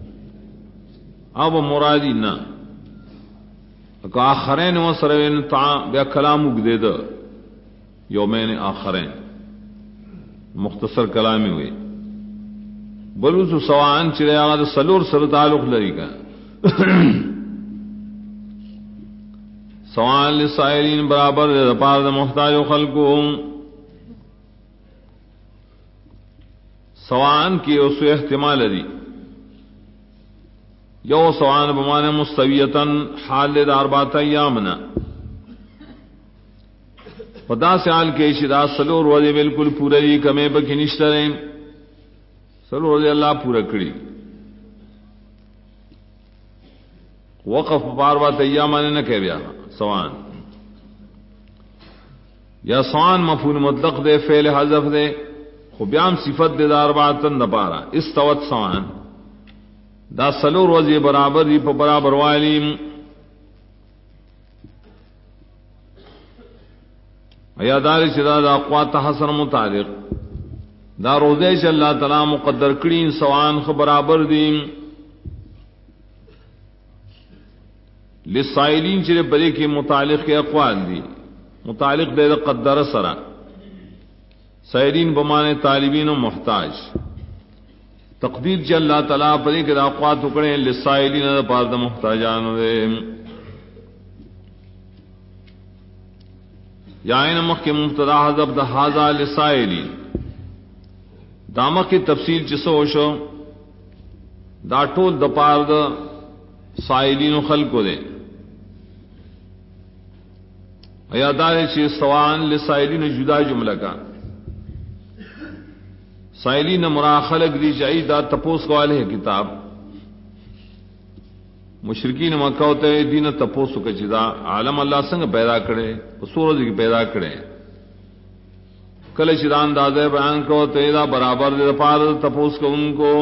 [SPEAKER 1] اب مرادی نا کہ آخرین و سروین بیا کلام اگدے دا یومین آخرین مختصر کلامی ہوئے بلوسو سوان چرے آگا دا سلور سر تعلق لری کا سوان لسائلین برابر دے پار دا محتاج و خلقو سوان کی اسو احتمال دی یو سوان بمان مستویتاً حال دے اربعۃ ایامنا خدا سے حال کے اشدا سلور روزے بالکل پورے دی کمے بکی نشتریں سلور روزے اللہ پورا کری وقف اربعۃ ایامنا نہ کہہ بیا سوان یا سوان مفعول مطلق دے فعل حذف دے خبیام صفت دے دار باتن نپارا استوت سوان دا سلور روزی برابر دی پا برابر والیم ایاداری چدا دا اقوات حسن متعلق دا روزے چ اللہ تعالی مقدر کرین سوان خ برابر دیم للسائلین چرے بلے کے متعلق کے اقوال دی متعلق دے قدر سرا سائرین بمانے طالبین و محتاج تقدیر چ اللہ تعالیٰ پدے کے اقوات اکڑے للسائلین دا پار دا محتاجان دے یا نمک کے مبتدا حذف دا ھذا للسائلین دامک کی تفصیل چسو شو دا ټول د پار دا سائلین و خلق دے ایادار چی سوان لسائلین جدا جملہ کا سائلین مرا خلق دی چاہی دا تپوس کو والے کتاب مشرکین مکہ ہوتے دین تپوس کا چیزا عالم اللہ سنگ پیدا کرے سورج کی پیدا کرے کل چیزان دادے بیان کو تیدا برابر دے پار تپوس کو ان کو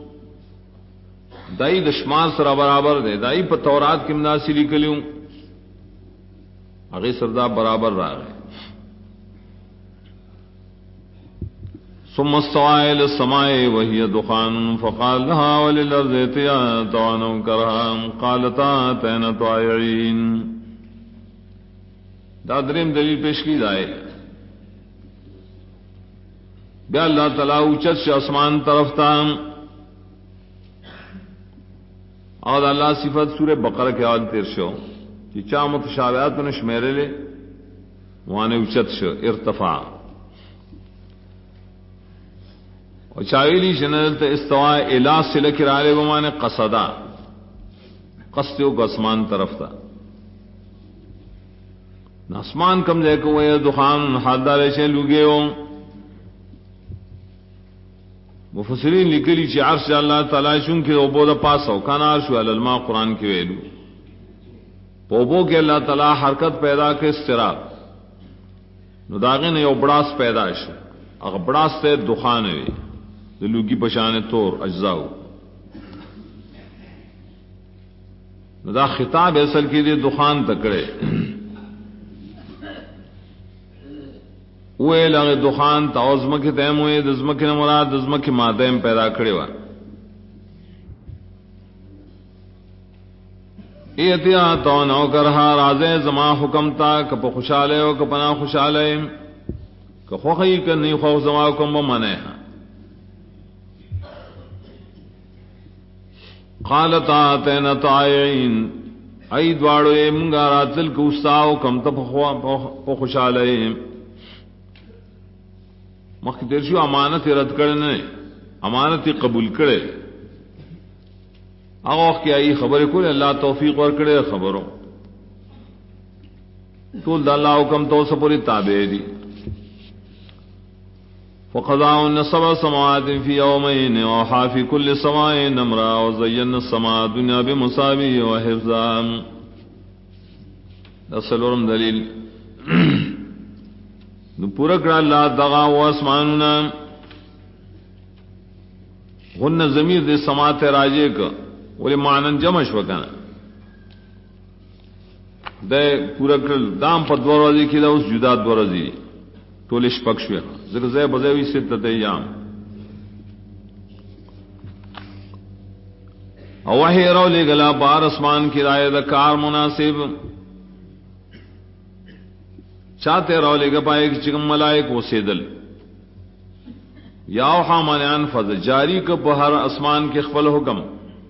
[SPEAKER 1] دائی دشمار سرا برابر دے دائی پا تورات کی مناسی لکلیوں اگے سردار برابر رہا ہے ثم استوى الى السماء وهي دخان فقال لها وللارض ائتيا طوعا كرها قالتا اتينا طائعين دا دریم دلیل پیش کی جائے بیا اللہ تعالی اوچت سے آسمان طرف تا اور اللہ صفت سورہ بقرہ کے آل تیر شو کہ چا متشابہات نے شمیرے لے وہاں اوچت شو ارتفاع اور چاویلی جنرل استوا الہ سلک رالے بمانے قصدا قصدیو کو اسمان طرف تھا آسمان کم جائے کو وہ دخان حالدار ایسے لوگے ہو مفسرین لکلی چی عرش اللہ تعالی چون کے اوبو دا پاس ہو کانا عرشو علی الماء قرآن کی ویلو اوبو کے اللہ تعالی حرکت پیدا کے استراب نو داغے نے یو بڑاس پیدا شو اگر بڑاس تے دخان ہے دلوگی پشانے طور اجزاؤ دا خطاب اصل کی دے دخان تکڑے اوے لگے دخان تا عظمہ کی تیم ہوئے دزمہ کی نمراد دزمہ کی مادیم پیدا کھڑے وا ایتیا تو نو کرہا رازے زما حکم تا کپ خوشالے ہو کپنا خوشالے کخوخی کرنی خوف زما حکم بمانے ہاں قالتا آتینا طائعین ای دوارو اے منگا راتل کوستاو کم تا پا خوشالے مخی تیرشو امانت رد کرنے امانت قبول کرے آغاق کی آئی خبر کل اللہ توفیق ور کرے خبروں طول دا اللہ حکم تو سپوری تابع دی وقضاهن 7 سماوات في يومين وأوحى في كل سماء أمرها وزينا السماء الدنيا بمصابيح وحفظا. دسلورم دلیل نو پورا کړه الله دغه او اسمانونه غن ضمیر دې سماعت راجه ک ولې مانن جمع شو کنه د پورا کړه دام په دوه ورځې کې دا اوس جدا دوه ورځې ټول شپږ شو زګ زې بځوي ستته ایام او وحی رو لے گلا بار اسمان کی رائے دا کار مناسب چاہتے رو لے گا پائے کہ چکم ملائک وہ سیدل یاو حامانیان فض جاری کا بہر اسمان کے خفل حکم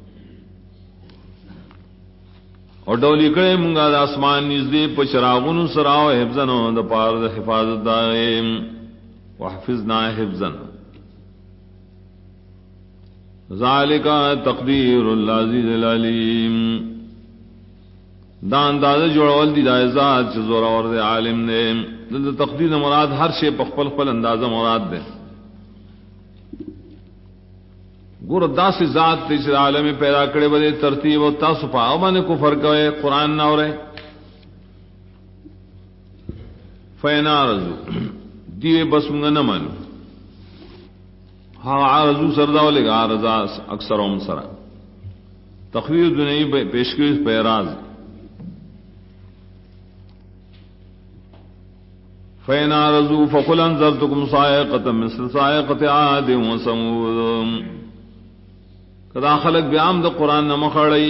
[SPEAKER 1] اور ڈولی کڑے منگا دا اسمان نزدی پچراغن سراو حفظن دا پار دا حفاظت دائم وحفظنا حفظن ذالک تقدیر العزیز العلیم دا اندازہ جوڑول دی دا ذات چ زور اور دے عالم نے دل تقدیر مراد ہر شے پخپل خپل اندازہ مراد دے ګور داسې ذات دې چې عالم پیدا کړي بده ترتیب او تاسو په هغه باندې کفر کوي قران نه اوري فینارزو دی بس موږ نه مانو ها عارضو سردا ولګ عارضا اکثرهم سرا تخویر دنیای پیشکش پیراز فینارزو فقل انذرتکم صاعقه مثل صاعقه عاد وثمود کدا خلق بیام دا قرآن نمخڑی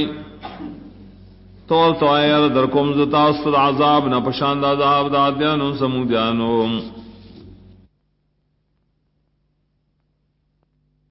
[SPEAKER 1] تول تو آئیر در کم زتا است عذاب نا پشاند عذاب دا دیانو سمودیانو